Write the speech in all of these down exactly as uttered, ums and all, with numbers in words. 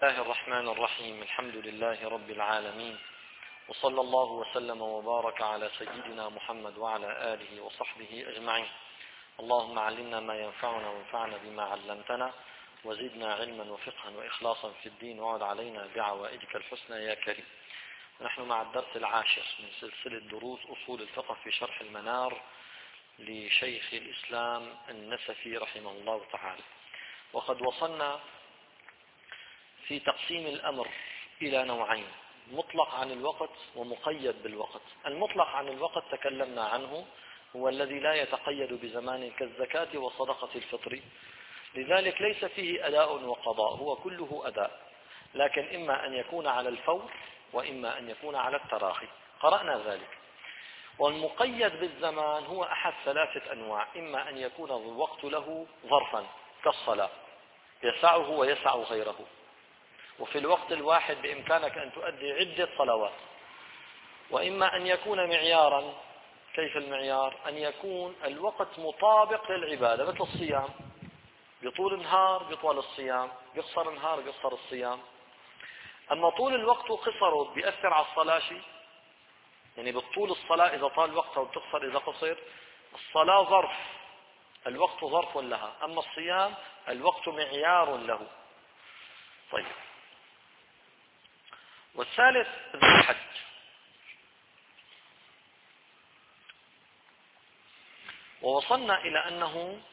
بسم الله الرحمن الرحيم. الحمد لله رب العالمين، وصلى الله وسلم وبارك على سيدنا محمد وعلى آله وصحبه أجمعين. اللهم علمنا ما ينفعنا وانفعنا بما علمتنا، وزدنا علما وفقها وإخلاصا في الدين، وعد علينا بعوائدك الحسنى يا كريم. ونحن مع الدرس العاشر من سلسلة دروس أصول الفقه في شرح المنار لشيخ الإسلام النسفي رحمه الله تعالى. وقد وصلنا في تقسيم الأمر إلى نوعين: مطلق عن الوقت ومقيد بالوقت. المطلق عن الوقت تكلمنا عنه، هو الذي لا يتقيد بزمان كالزكاة وصدقة الفطر، لذلك ليس فيه أداء وقضاء، هو كله أداء، لكن إما أن يكون على الفور وإما أن يكون على التراخي، قرأنا ذلك. والمقيد بالزمان هو أحد ثلاثة أنواع: إما أن يكون الوقت له ظرفا كالصلاة يسعه ويسع غيره، وفي الوقت الواحد بإمكانك أن تؤدي عدة صلوات. وإما أن يكون معيارا. كيف المعيار؟ أن يكون الوقت مطابق للعبادة، مثل الصيام، بطول النهار بطول الصيام، قصر النهار قصر الصيام. أما طول الوقت وقصره بيأثر على الصلاة شيء، يعني بالطول الصلاة إذا طال وقتها وبتقصر إذا قصر. الصلاة ظرف، الوقت ظرف لها، أما الصيام الوقت معيار له. طيب، والثالث ذو الحج. ووصلنا إلى أنه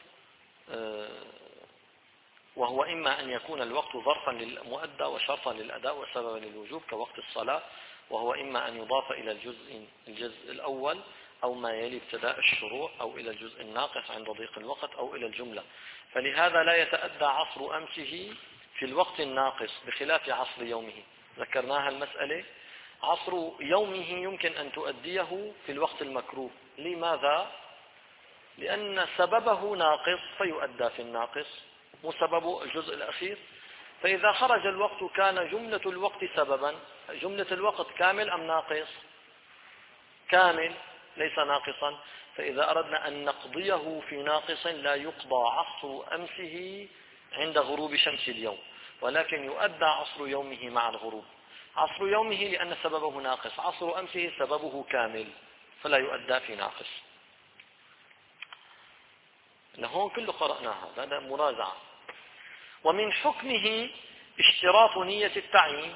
وهو إما أن يكون الوقت ظرفا للمؤدى وشرطا للأداء وسببا للوجوب كوقت الصلاة، وهو إما أن يضاف إلى الجزء الجزء الأول أو ما يلي ابتداء الشروع، أو إلى الجزء الناقص عند ضيق الوقت، أو إلى الجملة. فلهذا لا يتأدى عصر أمسه في الوقت الناقص بخلاف عصر يومه. ذكرناها المسألة. عصر يومه يمكن أن تؤديه في الوقت المكروه. لماذا؟ لأن سببه ناقص فيؤدى في الناقص، مو سببه الجزء الأخير. فإذا خرج الوقت كان جملة الوقت سببا. جملة الوقت كامل أم ناقص؟ كامل ليس ناقصا. فإذا أردنا أن نقضيه في ناقص لا يقضى عصر أمسه عند غروب شمس اليوم، ولكن يؤدى عصر يومه مع الغروب. عصر يومه لأن سببه ناقص، عصر أمسه سببه كامل فلا يؤدى في ناقص. هون كله قرأناها، هذا مراجعة. ومن حكمه اشتراط نية التعيين.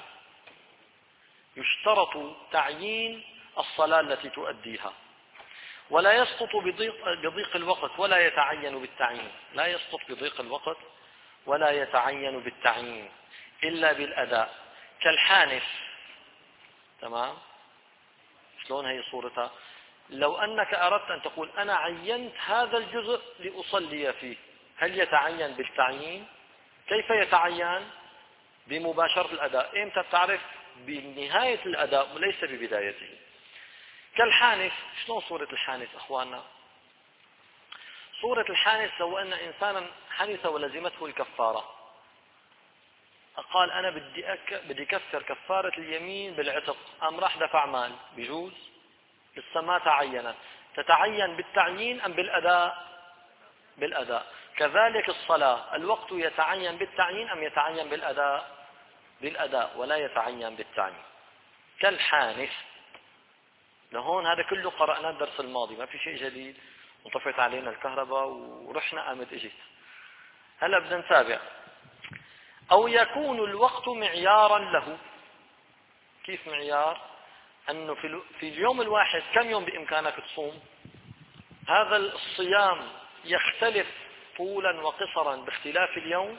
يشترط تعيين الصلاة التي تؤديها، ولا يسقط بضيق, بضيق الوقت ولا يتعين بالتعيين. لا يسقط بضيق الوقت ولا يتعين بالتعيين إلا بالأداء، كالحانث. تمام؟ شلون هي صورتها؟ لو أنك أردت أن تقول أنا عينت هذا الجزء لأصلي فيه، هل يتعين بالتعيين؟ كيف يتعين؟ بمباشرة الأداء. إمتى بتعرف؟ بنهاية الأداء وليس ببدايته. كالحانث. شلون صورة الحانث أخواننا؟ صورة الحانث لو أن إنسانا حنث ولزمته الكفارة، قال أنا بدي أك... بدي كفر كفارة اليمين بالعتق، أم راح دفع مال، بيجوز؟ لسه ما تعينت. تتعين بالتعيين أم بالأداء؟ بالأداء. كذلك الصلاة، الوقت يتعين بالتعيين أم يتعين بالأداء؟ بالأداء ولا يتعين بالتعيين. كالحانث. لهون هذا كله قرأنا الدرس الماضي، ما في شيء جديد. وطفت علينا الكهرباء ورحنا قامت اجت. هلا بدنا نتابع. أو يكون الوقت معيارا له. كيف معيار؟ أنه في, في اليوم الواحد كم يوم بإمكانك تصوم؟ هذا الصيام يختلف طولا وقصرا باختلاف اليوم.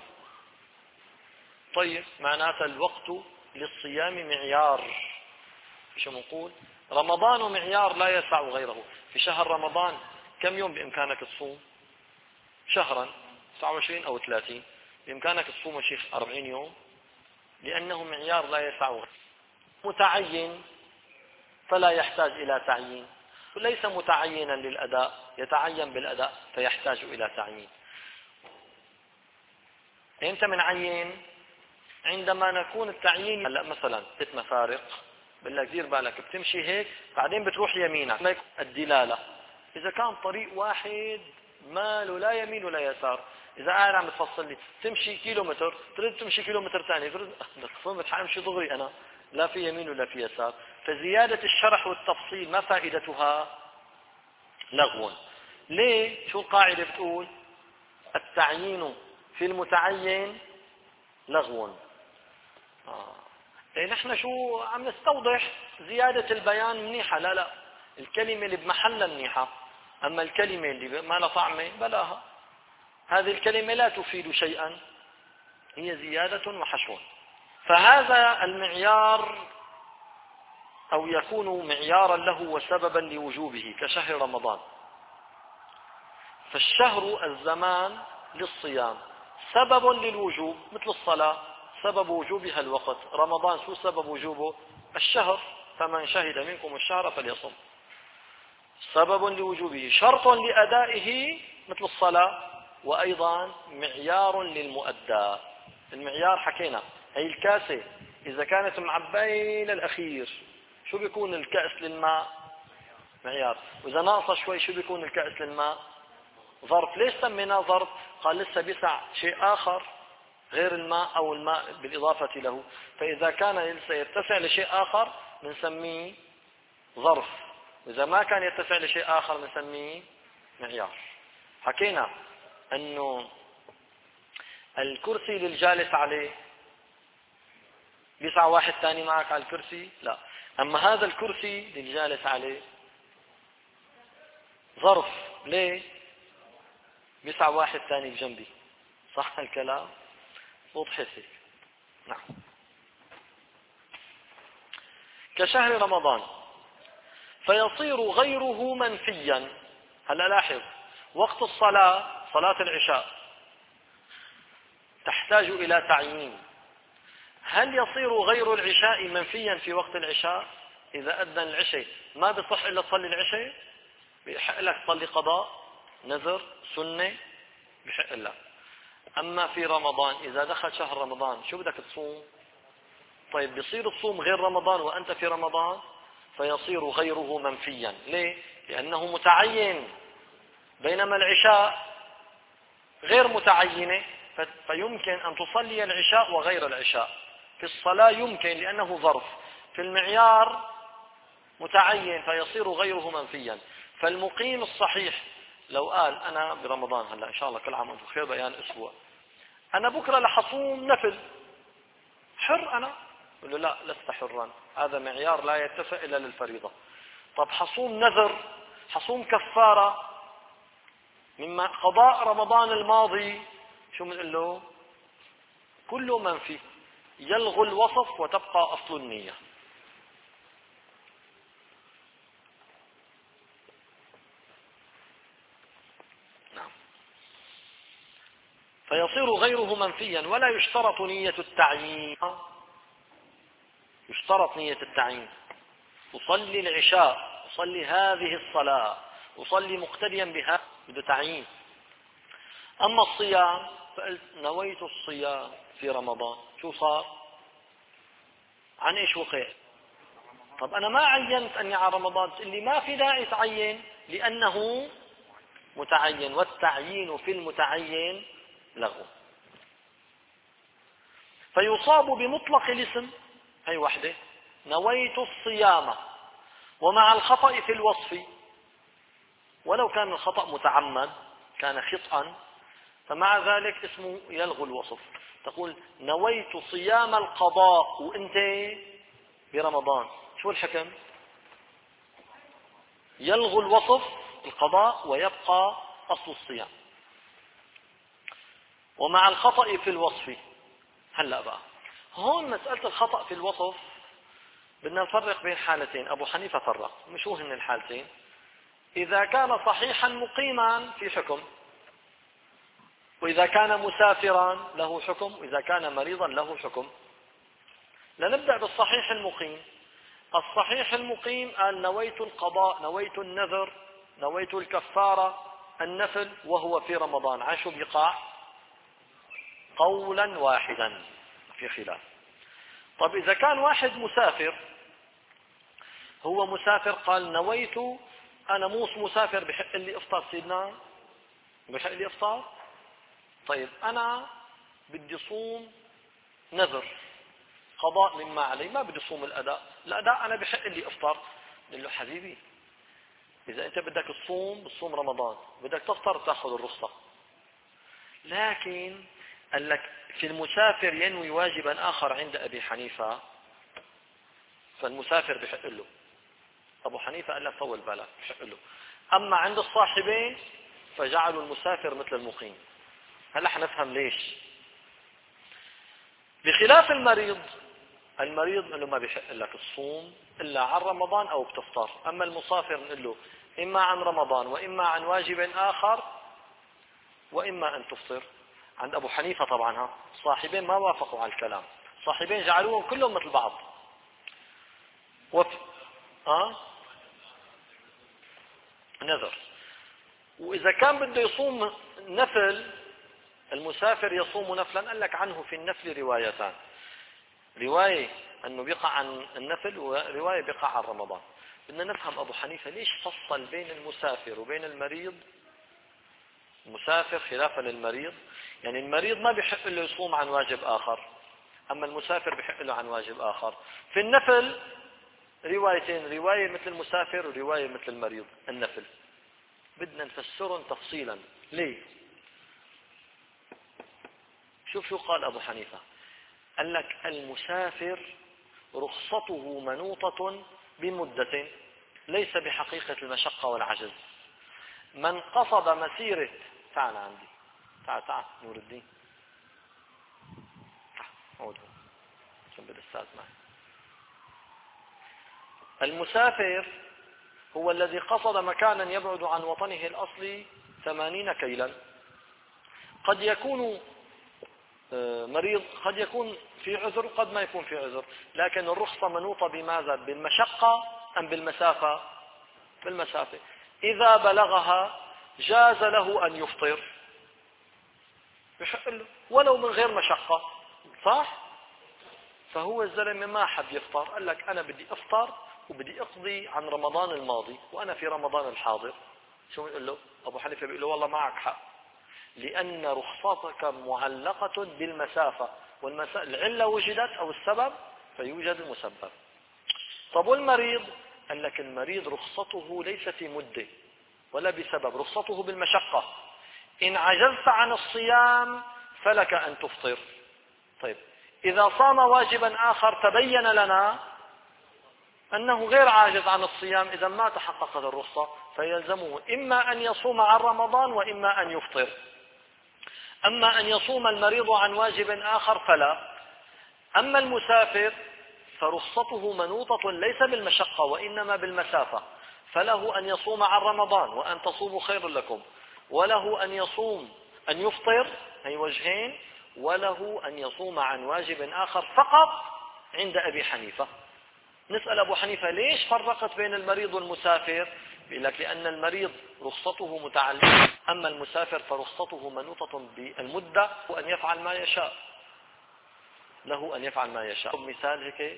طيب، معناته الوقت للصيام معيار. شو نقول؟ رمضان معيار لا يسع غيره. في شهر رمضان كم يوم بإمكانك تصوم؟ شهرا تسعة وعشرين أو ثلاثين، بإمكانك تصوم شيخ أربعين يوم، لأنه معيار لا يسع غيره. متعين فلا يحتاج إلى تعيين، وليس متعينا للأداء يتعين بالأداء فيحتاج إلى تعيين. إمتى منعين؟ عندما نكون التعيين هلا مثلا ست مفارق، بقول لك دير بالك بتمشي هيك بعدين بتروح يمينك، الدلالة. إذا كان طريق واحد ماله لا يمين ولا يسار، إذا قاعد عم تفصل لي تمشي كيلومتر، تريد تمشي كيلومتر ثاني، تريد قمت حامشي دغري أنا، لا في يمين ولا في يسار. فزيادة الشرح والتفصيل ما فائدتها؟ لغو. ليه؟ شو القاعدة بتقول؟ التعيين في المتعين لغو. آه. إيه نحن شو عم نستوضح؟ زيادة البيان منيحة، لا لا، الكلمة اللي بمحلها منيحة، أما الكلمة اللي ما لها طعمة بلاها. هذه الكلمة لا تفيد شيئا، هي زيادة وحشو. فهذا المعيار أو يكون معيارا له وسببا لوجوبه كشهر رمضان. فالشهر الزمان للصيام سبب للوجوب، مثل الصلاة سبب وجوبها الوقت. رمضان شو سبب وجوبه؟ الشهر، فمن شهد منكم الشهر فليصم. سبب لوجوبه، شرط لأدائه مثل الصلاة، وأيضا معيار للمؤدى. المعيار حكينا، هي الكاسة إذا كانت معباية للأخير شو بيكون الكأس للماء؟ معيار. وإذا ناقصة شوي شو بيكون الكأس للماء؟ ظرف. ليش سميناه ظرف؟ قال لسه بيسع شيء آخر غير الماء أو الماء بالإضافة له، فإذا كان لسه يتسع لشيء آخر بنسميه ظرف، وإذا ما كان يتسع لشيء آخر بنسميه معيار. حكينا أنه الكرسي للجالس عليه بيسع واحد ثاني معك على الكرسي؟ لا. أما هذا الكرسي للجالس عليه ظرف. ليه؟ بيسع واحد ثاني بجنبي. صح الكلام؟ وضحت هيك. نعم. كشهر رمضان فيصير غيره منفيا. هلا لاحظ، وقت الصلاة صلاة العشاء تحتاج إلى تعيين. هل يصير غير العشاء منفيا في وقت العشاء؟ إذا أذن العشاء ما بصح إلا تصلي العشاء، بيحق لك تصلي قضاء، نذر، سنة، بيحق لك. أما في رمضان إذا دخل شهر رمضان شو بدك تصوم؟ طيب بيصير تصوم غير رمضان وأنت في رمضان؟ فيصير غيره منفيا. ليه؟ لأنه متعين، بينما العشاء غير متعينة، فيمكن أن تصلي العشاء وغير العشاء. في الصلاة يمكن لأنه ظرف، في المعيار متعين فيصير غيره منفيا. فالمقيم الصحيح لو قال أنا برمضان هلا إن شاء الله كل عام وأنتم بخير بيان أسبوع، أنا بكرة لحصوم نفل، حر أنا؟ يقول له لا لست حرا، هذا معيار لا يتسع إلا للفريضة. طب حصوم نذر، حصوم كفارة مما قضاء رمضان الماضي، شو بنقول له؟ كله منفي، يلغو الوصف وتبقى أصل النية. نعم. فيصير غيره منفيا ولا يشترط نية التعيين. يشترط نية التعيين. أصلي العشاء، أصلي هذه الصلاة، أصلي مقتديا بها، بده تعيين. أما الصيام فقلت نويت الصيام في رمضان، شو صار؟ عن إيش وقع؟ طب أنا ما عينت أني على رمضان، اللي ما في داعي تعين لأنه متعين، والتعيين في المتعين لغو. فيصاب بمطلق الاسم، هي وحده، نويت الصيام، ومع الخطأ في الوصف، ولو كان الخطأ متعمد كان خطأ، فمع ذلك اسمه يلغو الوصف. تقول نويت صيام القضاء وانت برمضان، شو الحكم؟ يلغو الوصف القضاء ويبقى أصل الصيام. ومع الخطأ في الوصف. هلأ بقى هون مسألة الخطأ في الوصف بدنا نفرق بين حالتين. أبو حنيفة فرق، شو هن الحالتين؟ إذا كان صحيحا مقيما في حكم، وإذا كان مسافرا له حكم، وإذا كان مريضا له حكم. لنبدأ بالصحيح المقيم. الصحيح المقيم قال نويت القضاء، نويت النذر، نويت الكفارة، النفل، وهو في رمضان. عن شو بيقع؟ قولا واحدا في خلاف. طب إذا كان واحد مسافر، هو مسافر قال نويت أنا موس مسافر، بحق لي إفطار سيدنا؟ بحق لي إفطار؟ طيب أنا بدي صوم نذر قضاء مما علي، ما بدي صوم الأداء، الأداء أنا بحق لي أفطر. قل له حبيبي إذا أنت بدك تصوم بتصوم رمضان، بدك تفطر تأخذ الرخصة. لكن قال لك في المسافر ينوي واجبا آخر عند أبي حنيفة، فالمسافر بحق له. أبو حنيفة قال لك طول بالك بحق له. أما عند الصاحبين فجعلوا المسافر مثل المقيم. هلا حنفهم ليش. بخلاف المريض، المريض انه ما بيحق لك الصوم الا عن رمضان او بتفطر. اما المسافر نقول له اما عن رمضان واما عن واجب اخر واما ان تفطر. عند ابو حنيفه طبعا ها الصاحبين ما وافقوا على الكلام، الصاحبين جعلوهم كلهم مثل بعض. وف... اه نذر. واذا كان بده يصوم نفل، المسافر يصوم نفلا. قال لك عنه في النفل روايتان، رواية أنه بيقع عن النفل ورواية بيقع عن رمضان. بدنا نفهم أبو حنيفة ليش فصل بين المسافر وبين المريض. المسافر خلافا للمريض، يعني المريض ما بيحق له يصوم عن واجب آخر، أما المسافر بيحق له عن واجب آخر. في النفل روايتين، رواية مثل المسافر ورواية مثل المريض. النفل بدنا نفسرهم تفصيلا. ليه؟ شوف شو قال أبو حنيفة. قال لك المسافر رخصته منوطة بمدة ليس بحقيقة المشقة والعجز. من قصد مسيرة، تعال عندي، تعال تعال نور الدين، تعال جنب الأستاذ معي. المسافر هو الذي قصد مكانا يبعد عن وطنه الأصلي ثمانين كيلا. قد يكون مريض، قد يكون في عذر، قد ما يكون في عذر، لكن الرخصة منوطة بماذا؟ بالمشقة أم بالمسافة؟ بالمسافة. إذا بلغها جاز له أن يفطر، بحق له ولو من غير مشقة، صح؟ فهو الزلمة ما حب يفطر، قال لك أنا بدي أفطر وبدي أقضي عن رمضان الماضي وأنا في رمضان الحاضر. شو نقول له؟ أبو حنيفة بيقول له والله معك حق، لأن رخصتك معلقة بالمسافة، والعلة وجدت أو السبب فيوجد المسبب. طب والمريض؟ قال لك المريض رخصته ليس في مدة ولا بسبب، رخصته بالمشقة. إن عجزت عن الصيام فلك أن تفطر. طيب إذا صام واجبا آخر تبين لنا أنه غير عاجز عن الصيام، إذا ما تحققت الرخصة فيلزمه إما أن يصوم عن رمضان وإما أن يفطر. أما أن يصوم المريض عن واجب آخر فلا. أما المسافر فرخصته منوطة ليس بالمشقة وإنما بالمسافة، فله أن يصوم عن رمضان وأن تصوموا خير لكم، وله أن يصوم أن يفطر، هي وجهين، وله أن يصوم عن واجب آخر فقط عند أبي حنيفة. نسأل أبو حنيفة ليش فرقت بين المريض والمسافر؟ يقول لك لأن المريض رخصته متعلقة، أما المسافر فرخصته منوطة بالمدة وأن يفعل ما يشاء، له أن يفعل ما يشاء. مثال هيك،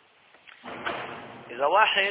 إذا واحد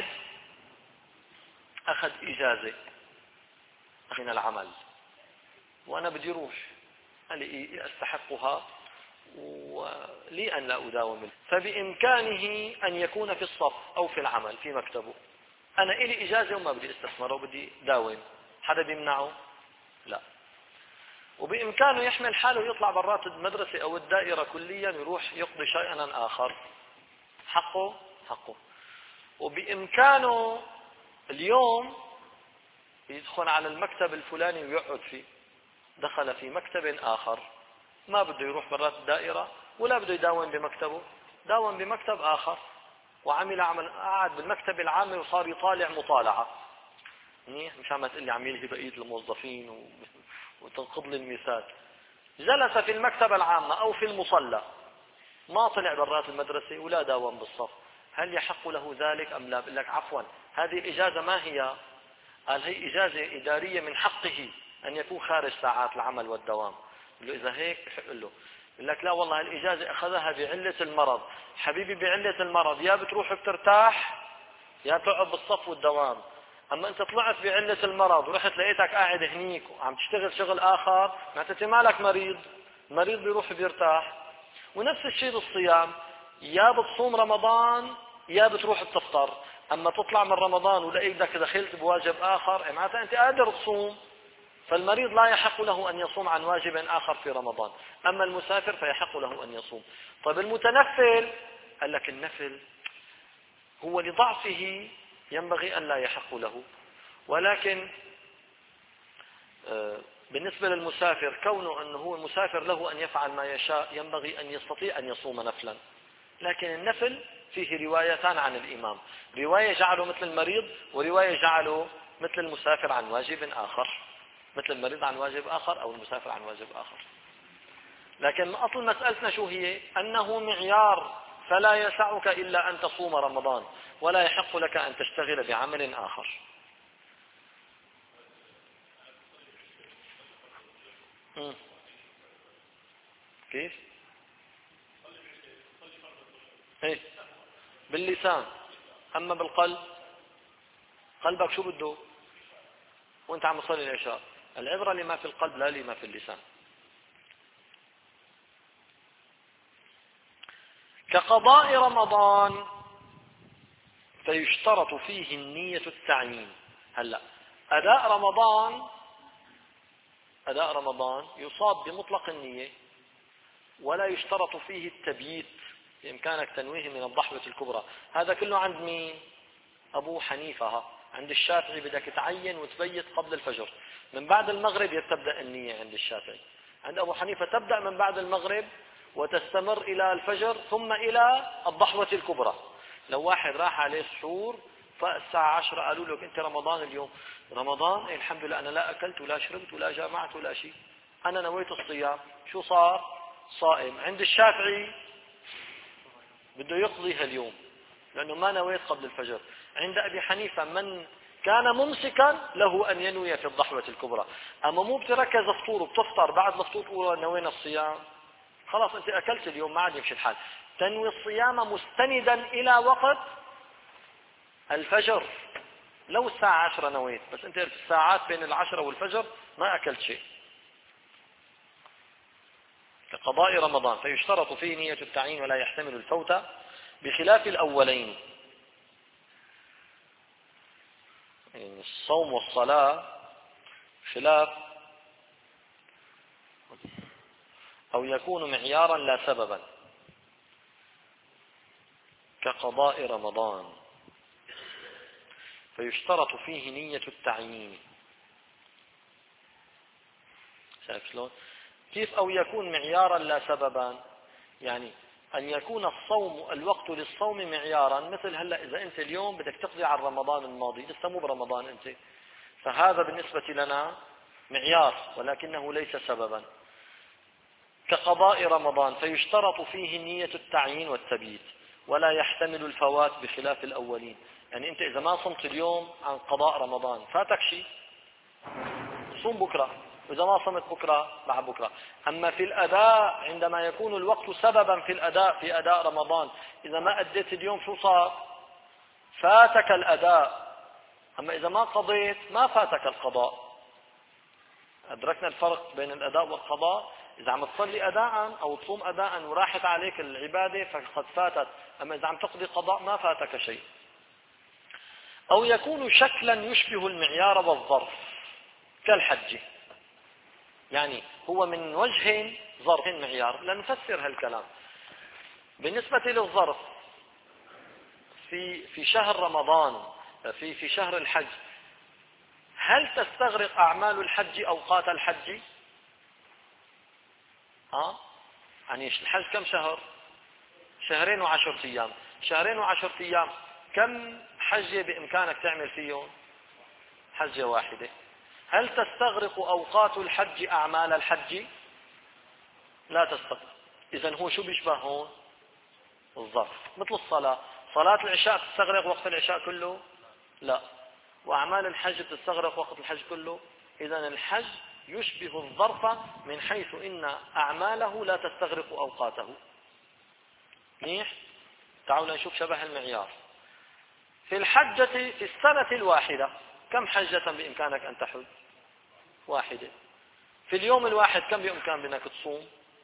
أخذ إجازة من العمل وأنا بدي روح، قال لي أستحقها ولي أن لا أداوم، فبإمكانه أن يكون في الصف أو في العمل في مكتبه. أنا إلي إجازة وما بدي استثمره وبدي داوم، حدا بيمنعه؟ لا. وبإمكانه يحمل حاله ويطلع برات المدرسة أو الدائرة كليا ويروح يقضي شيئا آخر، حقه حقه. وبإمكانه اليوم يدخل على المكتب الفلاني ويقعد فيه، دخل في مكتب آخر، ما بده يروح برات الدائرة ولا بده يداوم بمكتبه، داوم بمكتب آخر وعمل عمل، قعد بالمكتب العام وصار يطالع مطالعة. مش عم تقول لي عم يلهي بقية الموظفين وتنقض لي المثال. جلس في المكتبة العامة أو في المصلى، ما طلع برات المدرسة ولا داوم بالصف، هل يحق له ذلك أم لا؟ بقول لك عفوا، هذه الإجازة ما هي؟ قال هي إجازة إدارية من حقه أن يكون خارج ساعات العمل والدوام. له إذا هيك بحق له. يقول لك لا والله الإجازة أخذها بعلة المرض. حبيبي بعلة المرض يا بتروح بترتاح يا تقعد بالصف والدوام. أما أنت طلعت بعلة المرض ورحت لقيتك قاعد هنيك وعم تشتغل شغل آخر، معناته مالك مريض، المريض بيروح بيرتاح. ونفس الشيء بالصيام، يا بتصوم رمضان يا بتروح بتفطر. أما تطلع من رمضان ولقيتك دخلت بواجب آخر، معناتها أنت قادر تصوم. فالمريض لا يحق له أن يصوم عن واجب آخر في رمضان، أما المسافر فيحق له أن يصوم. طيب المتنفل، قال لك النفل هو لضعفه ينبغي أن لا يحق له، ولكن بالنسبة للمسافر كونه أنه هو مسافر له أن يفعل ما يشاء، ينبغي أن يستطيع أن يصوم نفلا. لكن النفل فيه روايتان عن الإمام، رواية جعله مثل المريض ورواية جعله مثل المسافر عن واجب آخر، مثل المريض عن واجب آخر أو المسافر عن واجب آخر. لكن أصل مسألتنا شو هي؟ أنه معيار، فلا يسعك إلا أن تصوم رمضان، ولا يحق لك أن تشتغل بعمل آخر. م. كيف؟ ايه باللسان، أما بالقلب قلبك شو بده وانت عم تصلي العشاء؟ العبرة لما في القلب لا لما في اللسان. كقضاء رمضان فيشترط فيه النية التعيين. هلا أداء رمضان أداء رمضان يصاب بمطلق النية، ولا يشترط فيه التبييت، بإمكانك تنويه من الضحوة الكبرى. هذا كله عند مين؟ أبو حنيفة. عند الشافعي بدك تعين وتبيت قبل الفجر، من بعد المغرب تبدأ النية. عند الشافعي. عند أبو حنيفة تبدأ من بعد المغرب وتستمر إلى الفجر ثم إلى الضحوة الكبرى. لو واحد راح عليه سحور فالساعة عشرة قالوا له أنت رمضان اليوم، رمضان إيه الحمد لله أنا لا أكلت ولا شربت ولا جامعت ولا شيء، أنا نويت الصيام، شو صار؟ صائم. عند الشافعي بده يقضيها اليوم لأنه ما نويت قبل الفجر. عند أبي حنيفة من كان ممسكا له أن ينوي في الضحوة الكبرى. أما مو بتركز فطور وبتفطر بعد الفطور تقول نوينا الصيام، خلاص أنت أكلت اليوم ما عاد يمشي الحال. تنوي الصيام مستندا إلى وقت الفجر. لو الساعة عشرة نويت، بس أنت في الساعات بين العشرة والفجر ما أكلت شيء. كقضاء رمضان فيشترط فيه نية التعيين ولا يحتمل الفوت، بخلاف الأولين. يعني الصوم والصلاة خلاف، أو يكون معيارا لا سببا كقضاء رمضان فيشترط فيه نية التعيين. شايف شلون؟ كيف أو يكون معيارا لا سببا؟ يعني أن يكون الصوم الوقت للصوم معيارا، مثل هلا إذا أنت اليوم بدك تقضي على رمضان الماضي، لسه مو برمضان أنت، فهذا بالنسبة لنا معيار ولكنه ليس سببا. كقضاء رمضان فيشترط فيه نية التعيين والتبييت ولا يحتمل الفوات بخلاف الأولين. يعني أنت إذا ما صمت اليوم عن قضاء رمضان فاتك شيء، صوم بكرة، وإذا ما صمت بكرة بعد بكرة. أما في الأداء عندما يكون الوقت سببا في الأداء في أداء رمضان، إذا ما أديت اليوم شو صار؟ فاتك الأداء. أما إذا ما قضيت ما فاتك القضاء. أدركنا الفرق بين الأداء والقضاء؟ إذا عم تصلي أداء أو تصوم أداء وراحت عليك العبادة فقد فاتت، أما إذا عم تقضي قضاء ما فاتك شيء. أو يكون شكلا يشبه المعيار والظرف كالحج، يعني هو من وجه ظرف معيار. لنفسر هالكلام. بالنسبة للظرف في في شهر رمضان، في في شهر الحج، هل تستغرق أعمال الحج أوقات الحج؟ ها؟ يعني الحج كم شهر؟ شهرين وعشر أيام. شهرين وعشر أيام كم حجة بإمكانك تعمل فيهم؟ حجة واحدة. هل تستغرق أوقات الحج أعمال الحج؟ لا تستغرق. إذن هو شو بيشبه هون؟ الظرف. مثل الصلاة، صلاة العشاء تستغرق وقت العشاء كله؟ لا. وأعمال الحج تستغرق وقت الحج كله؟ إذن الحج يشبه الظرف من حيث إن أعماله لا تستغرق أوقاته. منيح؟ تعالوا نشوف شبه المعيار. في الحجة في السنة الواحدة كم حجة بإمكانك أن تحج؟ واحدة. في اليوم الواحد كم بإمكان بأنك تصوم؟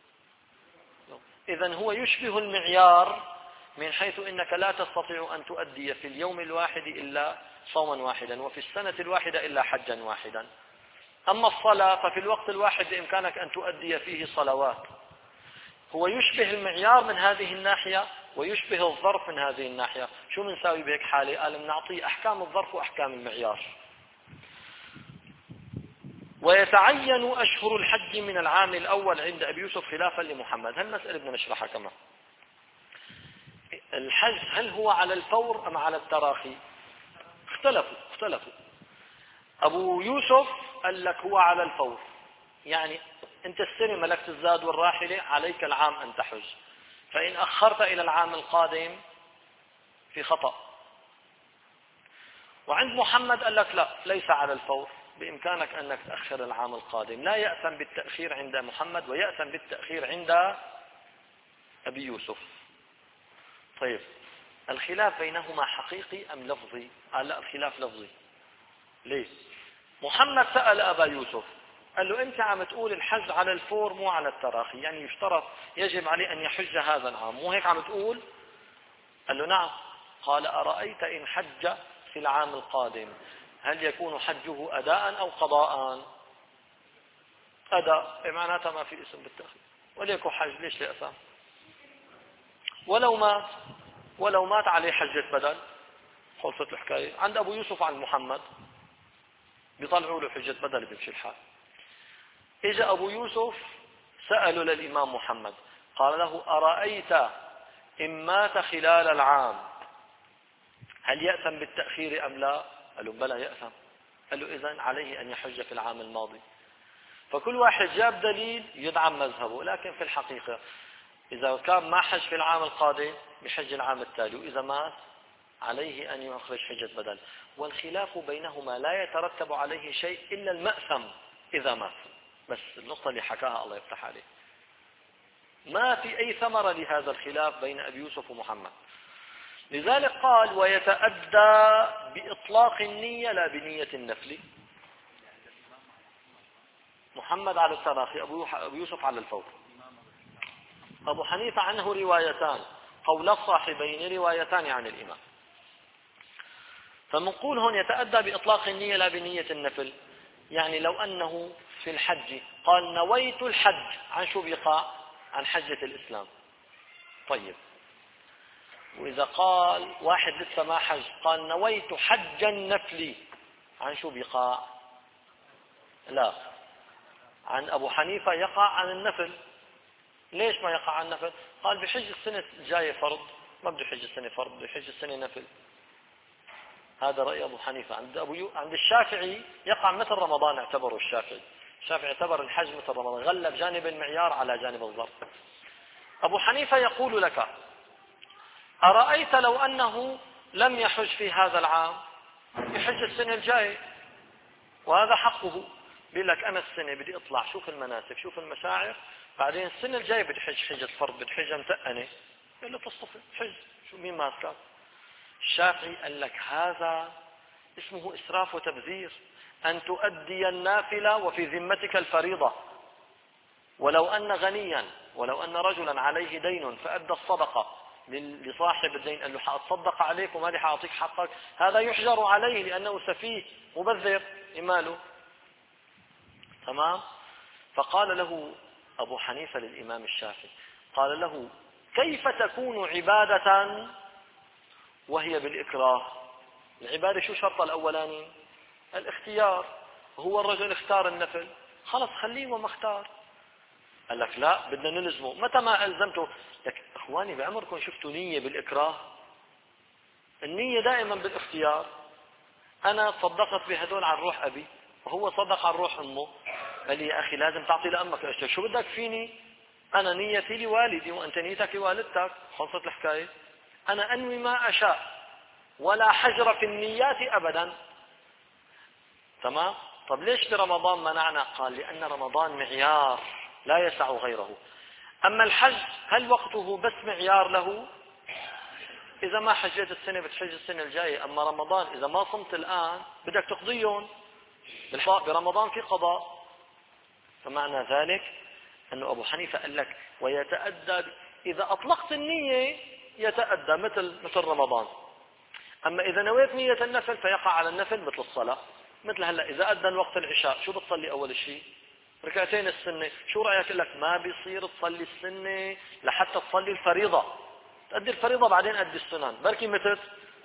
إذن هو يشبه المعيار من حيث إنك لا تستطيع أن تؤدي في اليوم الواحد إلا صوما واحدا، وفي السنة الواحدة إلا حجا واحدا. أما الصلاة ففي الوقت الواحد بإمكانك أن تؤدي فيه صلوات. هو يشبه المعيار من هذه الناحية ويشبه الظرف من هذه الناحية. شو منساوي بهيك حالة؟ قال بنعطيه أحكام الظرف وأحكام المعيار. ويتعين أشهر الحج من العام الأول عند أبي يوسف خلافا لمحمد. هالمسألة بدنا نشرحها كمان. الحج هل هو على الفور أم على التراخي؟ اختلفوا اختلفوا أبو يوسف قال لك هو على الفور، يعني أنت السنة ملكت الزاد والراحلة، عليك العام أن تحج، فإن أخرت إلى العام القادم في خطأ. وعند محمد قال لك لا، ليس على الفور، بإمكانك أنك تأخر العام القادم. لا يأثم بالتأخير عند محمد ويأثم بالتأخير عند أبي يوسف. طيب الخلاف بينهما حقيقي أم لفظي؟ قال لا، الخلاف لفظي. ليه؟ محمد سأل أبا يوسف قال له أنت عم تقول الحج على الفور مو على التراخي، يعني يشترط يجب عليه أن يحج هذا العام، مو هيك عم تقول؟ قال له نعم. قال أرأيت إن حج في العام القادم هل يكون حجه أداء أو قضاء؟ أداء، معناتها ما في اسم بالتأخير، وليكن حج، ليش لأسام؟ ولو مات ولو مات عليه حجة بدل، خلصت الحكاية. عند أبو يوسف عن محمد بيطلعوا له حجة بدل بيمشي الحال. إجا أبو يوسف سألوا للإمام محمد قال له أرأيت إن مات خلال العام هل يأثم بالتأخير أم لا؟ قال له بلى يأثم. قال له إذن عليه أن يحج في العام الماضي. فكل واحد جاب دليل يدعم مذهبه، لكن في الحقيقة إذا كان ما حج في العام القادم بحج العام التالي، وإذا مات عليه أن يخرج حجة بدل. والخلاف بينهما لا يترتب عليه شيء إلا المأثم إذا مات. بس النقطة اللي حكاها الله يفتح عليه، ما في أي ثمرة لهذا الخلاف بين أبي يوسف ومحمد. لذلك قال ويتأدى بإطلاق النية لا بنية النفل. محمد على التراخي، أبو يوسف على الفور. أبو حنيفة عنه روايتان، قول الصاحبين روايتان عن الإمام. فمنقول هون يتأدى بإطلاق النية لا بنية النفل، يعني لو أنه في الحج قال نويت الحج، عن شو بيقع؟ عن حجة الإسلام. طيب وإذا قال واحد لسه ما حج قال نويت حج النفل، عن شو بيقع؟ لا، عن أبو حنيفة يقع عن النفل. ليش ما يقع عن النفل؟ قال بحج السنة الجاية فرض، ما بده يحج السنة فرض، بده يحج السنة نفل. هذا رأي أبو حنيفة. عند أبو يو... عند الشافعي يقع مثل رمضان، اعتبره الشافعي. الشافعي اعتبر الحج مثل رمضان، غلب جانب المعيار على جانب الظرف. أبو حنيفة يقول لك أرأيت لو أنه لم يحج في هذا العام يحج السنة الجاية، وهذا حقه. بيقول لك أنا السنة بدي أطلع شوف المناسك شوف المشاعر، بعدين السنة الجاية بدي حج حجة فرض، بدي حجة متأنة. قال له تصطفي حج، شو مين ماسكك؟ الشافعي قال لك هذا اسمه إسراف وتبذير، أن تؤدي النافلة وفي ذمتك الفريضة. ولو أن غنيا ولو أن رجلا عليه دين فأدى الصدقة لصاحب الدين، قال له حأتصدق عليك وما لي حأعطيك حقك، هذا يحجر عليه لأنه سفيه مبذر إماله. تمام. فقال له أبو حنيفة للإمام الشافعي قال له كيف تكون عبادة وهي بالإكراه؟ العبادة شو شرط الأولاني؟ الاختيار. هو الرجل اختار النفل، خلص خليه وما اختار. قال لك لا، بدنا نلزمه. متى ما ألزمته؟ لك إخواني بعمركم شفتوا نية بالإكراه؟ النية دائما بالاختيار. أنا صدقت بهدول عن روح أبي وهو صدق عن روح أمه، قال لي يا أخي لازم تعطي لأمك أشياء، شو بدك فيني؟ أنا نيتي لوالدي وأنت نيتك لوالدتك، خلصت الحكاية. أنا أنوي ما أشاء ولا حجر في النيات أبدا. تمام. طب ليش في رمضان منعنا؟ قال لأن رمضان معيار لا يسع غيره. أما الحج هل وقته بس معيار له؟ إذا ما حجيت السنة بتحج السنة الجاية. أما رمضان إذا ما صمت الآن بدك تقضيهم برمضان في قضاء. فمعنى ذلك أنه أبو حنيفة قال لك ويتأدى إذا أطلقت النية يتأدى مثل مثل رمضان. أما إذا نويت نية النفل فيقع على النفل مثل الصلاة. مثل هلا إذا أذن وقت العشاء شو بتصلي أول شيء؟ ركعتين السنة. شو رأيك؟ لك ما بيصير تصلي السنة لحتى تصلي الفريضة. تأدي الفريضة بعدين أدي السنن. بركي مثل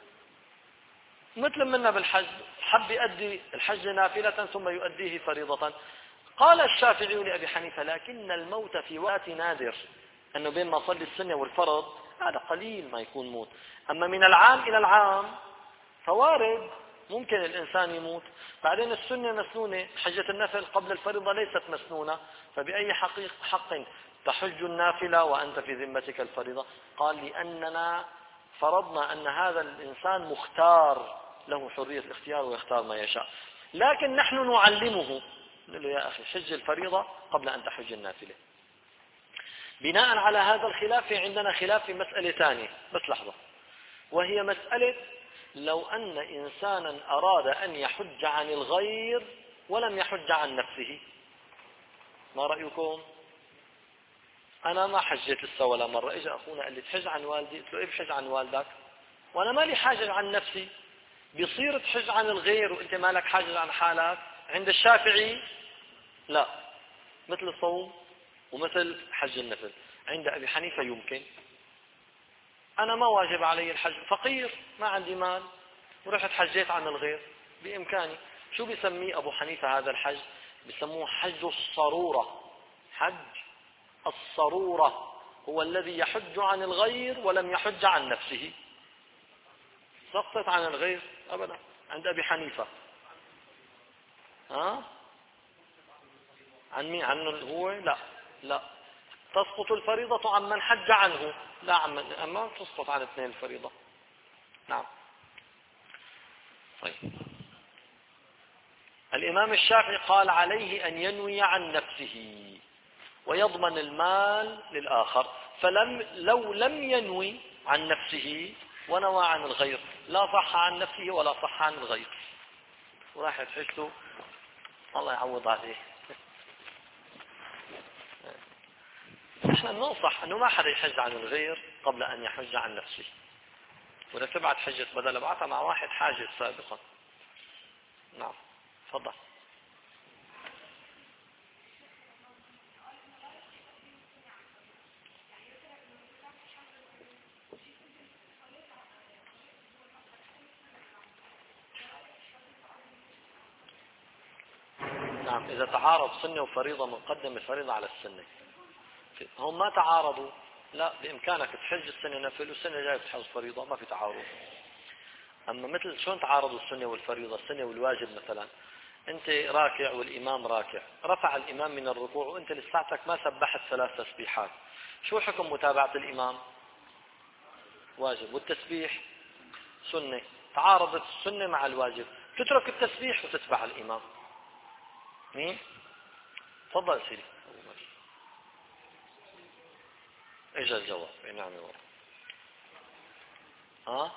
مثل منا بالحج، حب يؤدي الحج نافلة ثم يؤديه فريضة. قال الشافعي لأبي حنيفة لكن الموت في وقت نادر، أنه بين ما صلي السنة والفرض هذا قليل ما يكون موت. أما من العام إلى العام فوارد ممكن الإنسان يموت. بعدين السنة مسنونة، حجة النفل قبل الفريضة ليست مسنونة، فبأي حقيق حق تحج النافلة وأنت في ذمتك الفريضة؟ قال لأننا فرضنا أن هذا الإنسان مختار، له حرية الاختيار ويختار ما يشاء، لكن نحن نعلمه نقول له يا أخي حج الفريضة قبل أن تحج النافلة. بناء على هذا الخلاف في عندنا خلاف في مسألة ثانية، بس لحظة، وهي مسألة لو أن إنسانا أراد أن يحج عن الغير ولم يحج عن نفسه، ما رأيكم؟ أنا ما حجيت لسه ولا مرة، إجا أخونا قال لي تحج عن والدي، قلت له إيه بحج عن والدك؟ وأنا ما لي حاجة عن نفسي. بيصير تحج عن الغير وأنت ما لك حاجة عن حالك. عند الشافعي لا، مثل الصوم ومثل حج النفل. عند أبي حنيفة يمكن. أنا ما واجب علي الحج، فقير ما عندي مال ورحت حجيت عن الغير، بإمكاني. شو بيسميه أبو حنيفة هذا الحج؟ بيسموه حج الصرورة. حج الصرورة هو الذي يحج عن الغير ولم يحج عن نفسه. سقطت عن الغير أبدا عند أبي حنيفة. ها؟ عن مين؟ عنه هو؟ لا لا، تسقط الفريضة عن من حج عنه، لا عن من، أما تسقط عن اثنين الفريضة. نعم. طيب، الإمام الشافعي قال عليه أن ينوي عن نفسه ويضمن المال للآخر. فلم لو لم ينوي عن نفسه ونوى عن الغير لا صح عن نفسه ولا صح عن الغير، وراح يتحجته الله يعوض عليه. احنا ننصح انه ما حدا يحج عن الغير قبل ان يحج عن نفسه. وإذا تبعت حجة بدل ابعتها مع واحد حاجز سابقا. نعم تفضل. نعم، إذا تعارض سنة وفريضة بنقدم الفريضة على السنة. هم ما تعارضوا، لا، بإمكانك تحج السنة نفل والسنة جاية تحج فريضة، ما في تعارض. أما مثل شلون تعارضوا السنة والفريضة؟ السنة والواجب مثلا، أنت راكع والإمام راكع، رفع الإمام من الركوع وأنت لساتك ما سبحت ثلاث تسبيحات، شو حكم متابعة الإمام؟ واجب، والتسبيح سنة. تعارضت السنة مع الواجب، تترك التسبيح وتتبع الإمام. مين؟ تفضل سيدي. اجا الجواب. نعم يا ورد. ها؟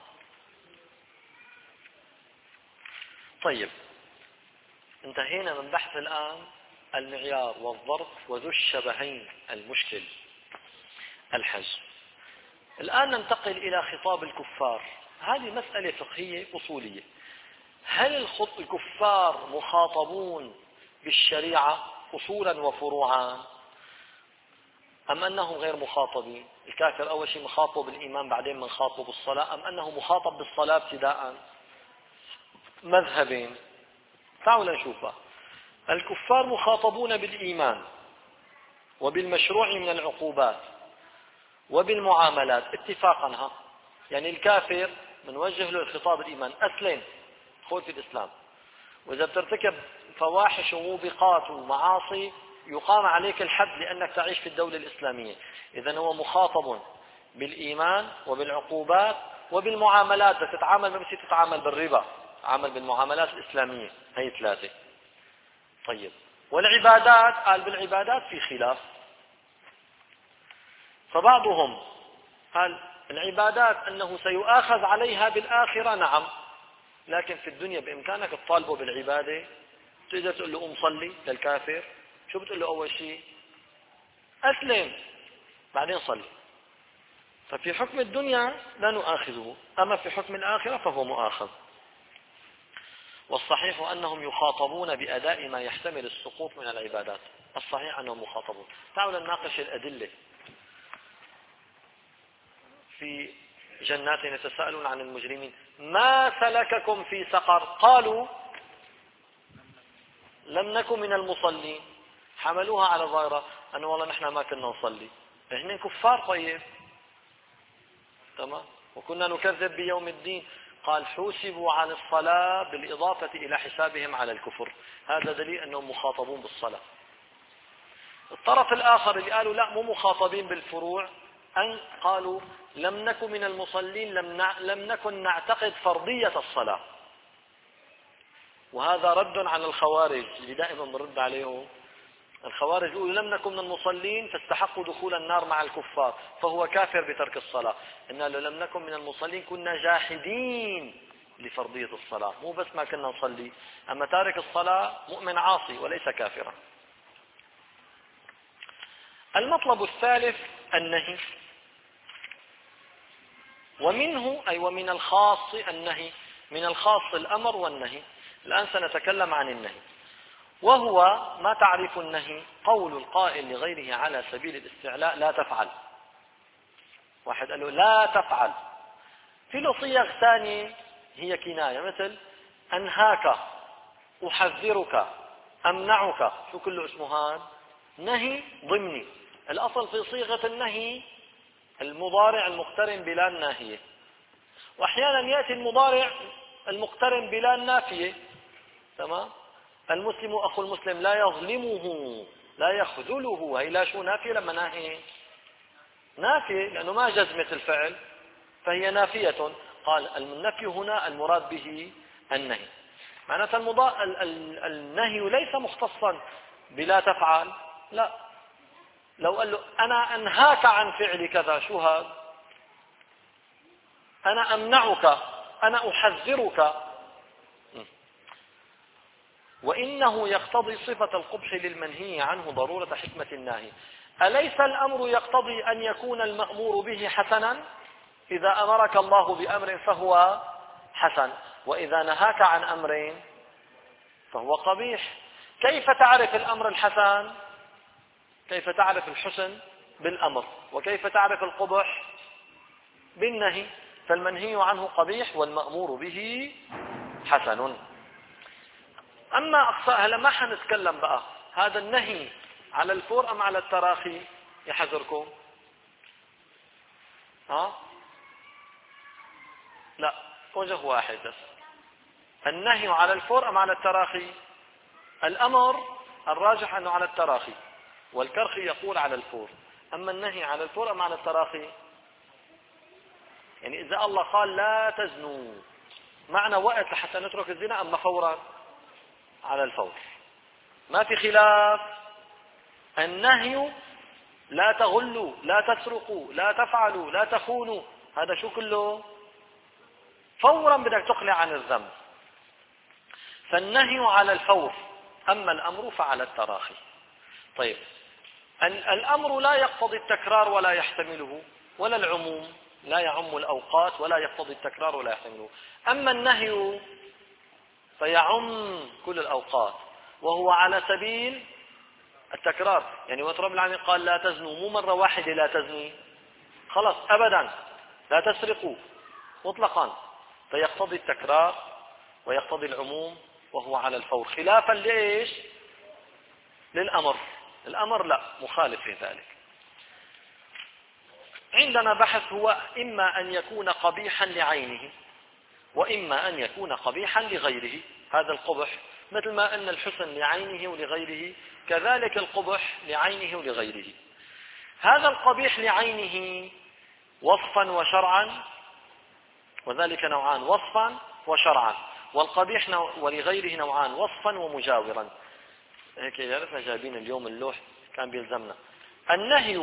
طيب، انتهينا من بحث الآن المعيار والظرف وذو الشبهين المشكل الحج. الآن ننتقل إلى خطاب الكفار. هذه مسألة فقهية أصولية. هل الكفار مخاطبون بالشريعة أصولا وفروعا أم أنهم غير مخاطبين؟ الكافر أول شيء مخاطب بالإيمان بعدين منخاطب بالصلاة، أم أنه مخاطب بالصلاة ابتداء؟ مذهبين. تعالوا نشوفها. الكفار مخاطبون بالإيمان وبالمشروع من العقوبات وبالمعاملات اتفاقا. يعني الكافر منوجه له الخطاب الإيمان، أسلم دخول في الإسلام، وإذا بترتكب فواحش وموبقات ومعاصي يقام عليك الحد لأنك تعيش في الدولة الإسلامية. إذن هو مخاطب بالإيمان وبالعقوبات وبالمعاملات. تتعامل ما بس تتعامل بالربا، تتعامل بالمعاملات الإسلامية، هي ثلاثة. طيب، والعبادات؟ قال بالعبادات في خلاف. فبعضهم قال العبادات أنه سيؤاخذ عليها بالآخرة نعم، لكن في الدنيا بإمكانك تطالبه بالعبادة. تقدر تقول له قم صلي للكافر، شو بتقول له أول شيء؟ أسلم بعدين صلي. ففي حكم الدنيا لا نؤاخذه، أما في حكم الآخرة فهو مؤاخذ. والصحيح أنهم يخاطبون بأداء ما يحتمل السقوط من العبادات. الصحيح أنهم مخاطبون. تعالوا نناقش الأدلة. في جنات يتساءلون عن المجرمين ما سلككم في سقر قالوا لم نكن من المصلين. حملوها على ظاهرة أنه والله نحن ما كنا نصلي، هن كفار. طيب تمام. وكنا نكذب بيوم الدين. قال حوسبوا عن الصلاة بالإضافة إلى حسابهم على الكفر. هذا دليل أنهم مخاطبون بالصلاة. الطرف الآخر اللي قالوا لا مو مخاطبين بالفروع، أن قالوا لم نكن من المصلين، لم لم نكن نعتقد فرضية الصلاة. وهذا رد على الخوارج اللي دائما بنرد عليهم. الخوارج يقولوا لم نكن من المصلين فاستحقوا دخول النار مع الكفار، فهو كافر بترك الصلاة. إن لم نكن من المصلين كنا جاحدين لفرضية الصلاة، مو بس ما كنا نصلي. أما تارك الصلاة مؤمن عاصي وليس كافرا. المطلب الثالث النهي، ومنه أي ومن الخاص النهي. من الخاص الأمر والنهي. الآن سنتكلم عن النهي، وهو ما تعرف النهي؟ قول القائل لغيره على سبيل الاستعلاء لا تفعل. واحد قال له لا تفعل، في له صيغ ثانية هي كناية، مثل أنهاك، أحذرك، أمنعك. شو كله اسمه هذا؟ نهي ضمني. الأصل في صيغة النهي المضارع المقترن بلا الناهية، وأحيانا يأتي المضارع المقترن بلا النافية. تمام. المسلم أخو المسلم لا يظلمه لا يخذله. هي لا شو نافية لما ناهي؟ نافية لأنه ما جزمت الفعل فهي نافية. قال النفي هنا المراد به النهي. معناتها المضا... ال... ال... النهي ليس مختصا بلا تفعل، لا. لو قال له أنا أنهاك عن فعل كذا، شو هذا؟ أنا أمنعك، أنا أحذرك. وإنه يقتضي صفة القبح للمنهي عنه ضرورة حكمة الناهي. أليس الأمر يقتضي أن يكون المأمور به حسنا؟ إذا أمرك الله بأمر فهو حسن، وإذا نهاك عن أمر فهو قبيح. كيف تعرف الأمر الحسن؟ كيف تعرف الحسن؟ بالأمر. وكيف تعرف القبح؟ بالنهي. فالمنهي عنه قبيح والمأمور به حسن. أما أقصى هلا ما حنتكلم بقى هذا النهي على الفور أم على التراخي يحذركم؟ ها؟ لا، وجه واحد بس. النهي على الفور أم على التراخي؟ الأمر الراجح أنه على التراخي، والكرخي يقول على الفور. أما النهي على الفور أم على التراخي؟ يعني إذا الله قال لا تزنوا، معنى وقت لحتى نترك الزنا أما فورا؟ على الفور. ما في خلاف. النهي لا تغلوا، لا تسرقوا، لا تفعلوا، لا تخونوا، هذا شو كله؟ فورا بدك تقلع عن الذنب. فالنهي على الفور، أما الأمر فعلى التراخي. طيب، الأمر لا يقتضي التكرار ولا يحتمله، ولا العموم لا يعم الأوقات ولا يقتضي التكرار ولا يحتمله. أما النهي فيعم كل الأوقات وهو على سبيل التكرار. يعني وقت رب العالمين قال لا تزنوا، مو مرة واحدة لا تزني، خلص أبدا لا تسرقوا مطلقا، فيقتضي التكرار ويقتضي العموم وهو على الفور، خلافا لإيش؟ للأمر. الأمر لا، مخالف في ذلك. عندنا بحث هو إما أن يكون قبيحا لعينه وإما أن يكون قبيحا لغيره. هذا القبح مثل ما أن الحسن لعينه ولغيره، كذلك القبح لعينه ولغيره. هذا القبيح لعينه وصفا وشرعا، وذلك نوعان، وصفا وشرعا. والقبيح نوع ولغيره نوعان، وصفا ومجاورا. هيك جالسنا جايبين اليوم اللوح كان بيلزمنا. النهي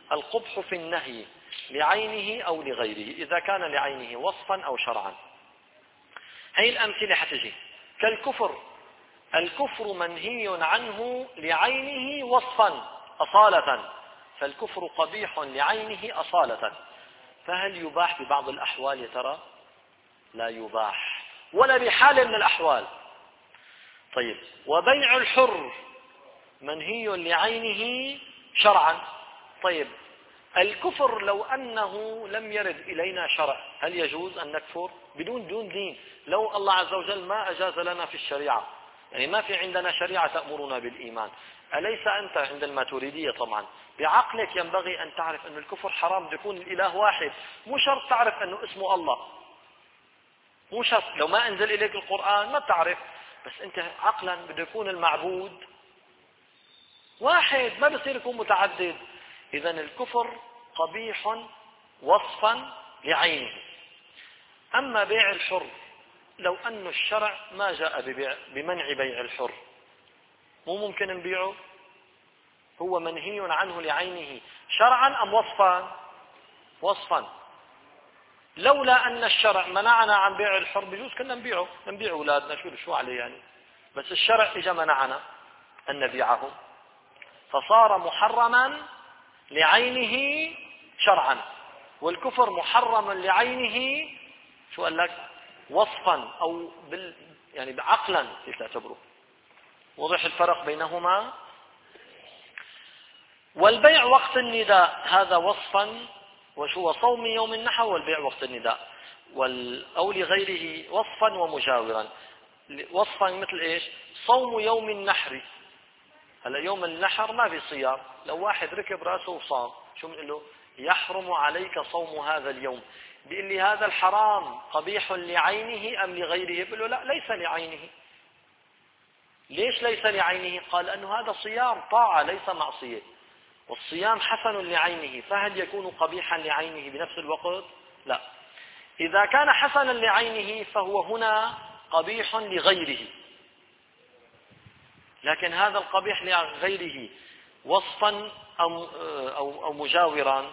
القبح في النهي لعينه أو لغيره، إذا كان لعينه وصفا أو شرعا. هي الأمثلة حتجي كالكفر. الكفر منهي عنه لعينه وصفا أصالة، فالكفر قبيح لعينه أصالة. فهل يباح ببعض الأحوال يا ترى؟ لا يباح ولا بحال من الأحوال. طيب، وبيع الحر منهي لعينه شرعا. طيب، الكفر لو أنه لم يرد إلينا شرع هل يجوز أن نكفر بدون دون دين؟ لو الله عز وجل ما أجاز لنا في الشريعة، يعني ما في عندنا شريعة تأمرنا بالإيمان، أليس أنت عند الماتريدية طبعا بعقلك ينبغي أن تعرف أن الكفر حرام، يكون الإله واحد، مو شرط تعرف أنه اسمه الله، مو شرط. لو ما أنزل إليك القرآن ما بتعرف، بس أنت عقلا بده يكون المعبود واحد، ما بصير يكون متعدد. إذا الكفر قبيح وصفا لعينه. أما بيع الحر، لو أن الشرع ما جاء ببيع بمنع بيع الحر، مو ممكن نبيعه، هو منهي عنه لعينه شرعا أم وصفا؟ وصفا. لولا أن الشرع منعنا عن بيع الحر بجوز كنا نبيعه، نبيع أولادنا، شو شو عليه يعني، بس الشرع إجا منعنا أن نبيعه، فصار محرما لعينه شرعا، والكفر محرم لعينه شو قال لك؟ وصفا أو بال يعني بعقلا تعتبره. وضح الفرق بينهما. والبيع وقت النداء هذا وصفا، وشو صوم يوم النحر والبيع وقت النداء، وال أو لغيره وصفا ومجاورا. وصفا مثل إيش؟ صوم يوم النحر. هلا يوم النحر ما في صيام، لو واحد ركب راسه وصام شو بنقول له؟ يحرم عليك صوم هذا اليوم. بيقول لي هذا الحرام قبيح لعينه أم لغيره؟ بقول له لا، ليس لعينه. ليش ليس لعينه؟ قال أنه هذا صيام طاعة ليس معصية، والصيام حسن لعينه، فهل يكون قبيحا لعينه بنفس الوقت؟ لا. إذا كان حسنا لعينه فهو هنا قبيح لغيره، لكن هذا القبيح لغيره وصفا أو, أو, أو مجاورا.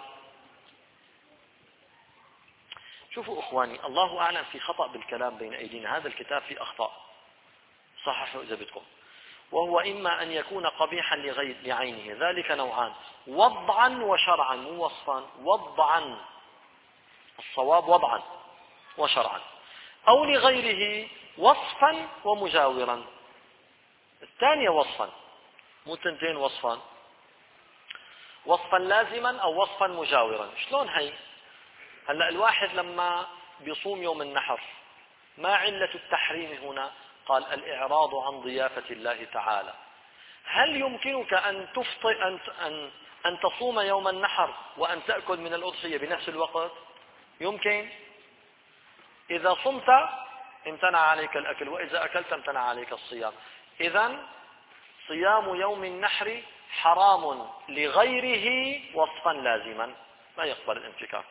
شوفوا أخواني، الله أعلم في خطأ بالكلام بين أيدينا، هذا الكتاب فيه أخطاء، صححوا إذا بدكم. وهو إما أن يكون قبيحا لغير لعينه، ذلك نوعان: وضعا وشرعا، مو وصفا، وضعا، الصواب وضعا وشرعا، أو لغيره وصفا ومجاورا. الثانية وصفا، مو تنتين وصفا، وصفا لازما أو وصفا مجاورا. شلون هي؟ هلأ الواحد لما بيصوم يوم النحر ما علة التحريم هنا؟ قال الإعراض عن ضيافة الله تعالى. هل يمكنك أن تفطر أن أن أن تصوم يوم النحر وأن تأكل من الأضحية بنفس الوقت؟ يمكن. إذا صمت امتنع عليك الأكل، وإذا أكلت امتنع عليك الصيام. إذن صيام يوم النحر حرام لغيره وصفا لازما، لا يقبل الانفكاك.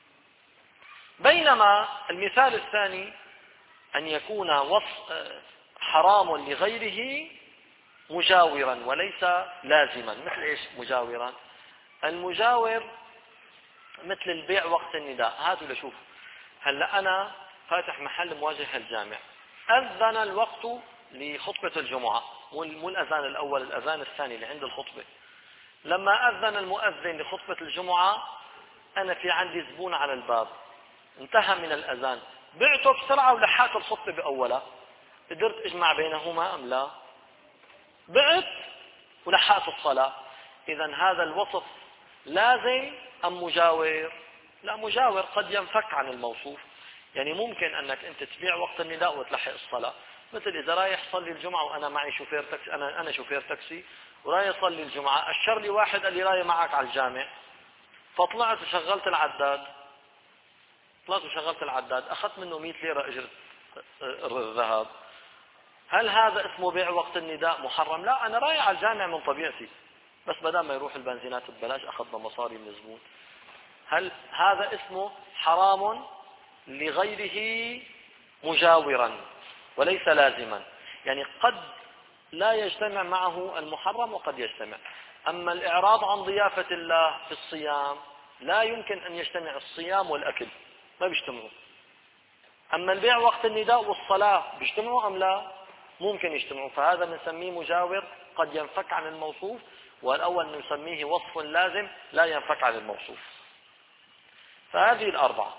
بينما المثال الثاني أن يكون وصف حرام لغيره مجاورا وليس لازما. مثل إيش مجاورا؟ المجاور مثل البيع وقت النداء. هاتوا لشوف، هلأ أنا فاتح محل مواجه الجامع، أذن الوقت لخطبة الجمعة، مو الأذان الأول، الأذان الثاني اللي عند الخطبة. لما أذن المؤذن لخطبة الجمعة أنا في عندي زبون على الباب، انتهى من الأذان، بعته بسرعة ولحقت الخطبة بأولها، قدرت أجمع بينهما أم لا؟ بعت ولحقت الصلاة. إذن هذا الوصف لازم أم مجاور؟ لا، مجاور، قد ينفك عن الموصوف. يعني ممكن أنك أنت تبيع وقت النداء وتلحق الصلاة، مثل إذا رايح صلي الجمعة وأنا معي شوفير تاكسي، أنا أنا شوفير تاكسي ورايح صلي الجمعة، أشر لي واحد قال لي رايح معك على الجامع، فطلعت وشغلت العداد، طلعت وشغلت العداد، أخذت منه مئة ليرة أجر الذهب. هل هذا اسمه بيع وقت النداء محرم؟ لا، أنا رايح على الجامع من طبيعتي، بس بدل ما يروح البنزينات ببلاش أخذنا مصاري من الزبون. هل هذا اسمه حرام لغيره مجاورا وليس لازما؟ يعني قد لا يجتمع معه المحرم وقد يجتمع. أما الإعراض عن ضيافة الله في الصيام لا يمكن أن يجتمع الصيام والأكل، ما بيجتمعوا. أما البيع وقت النداء والصلاة بيجتمعوا أم لا؟ ممكن يجتمعوا، فهذا نسميه مجاور قد ينفك عن الموصوف، والأول نسميه وصف لازم لا ينفك عن الموصوف. فهذه الأربعة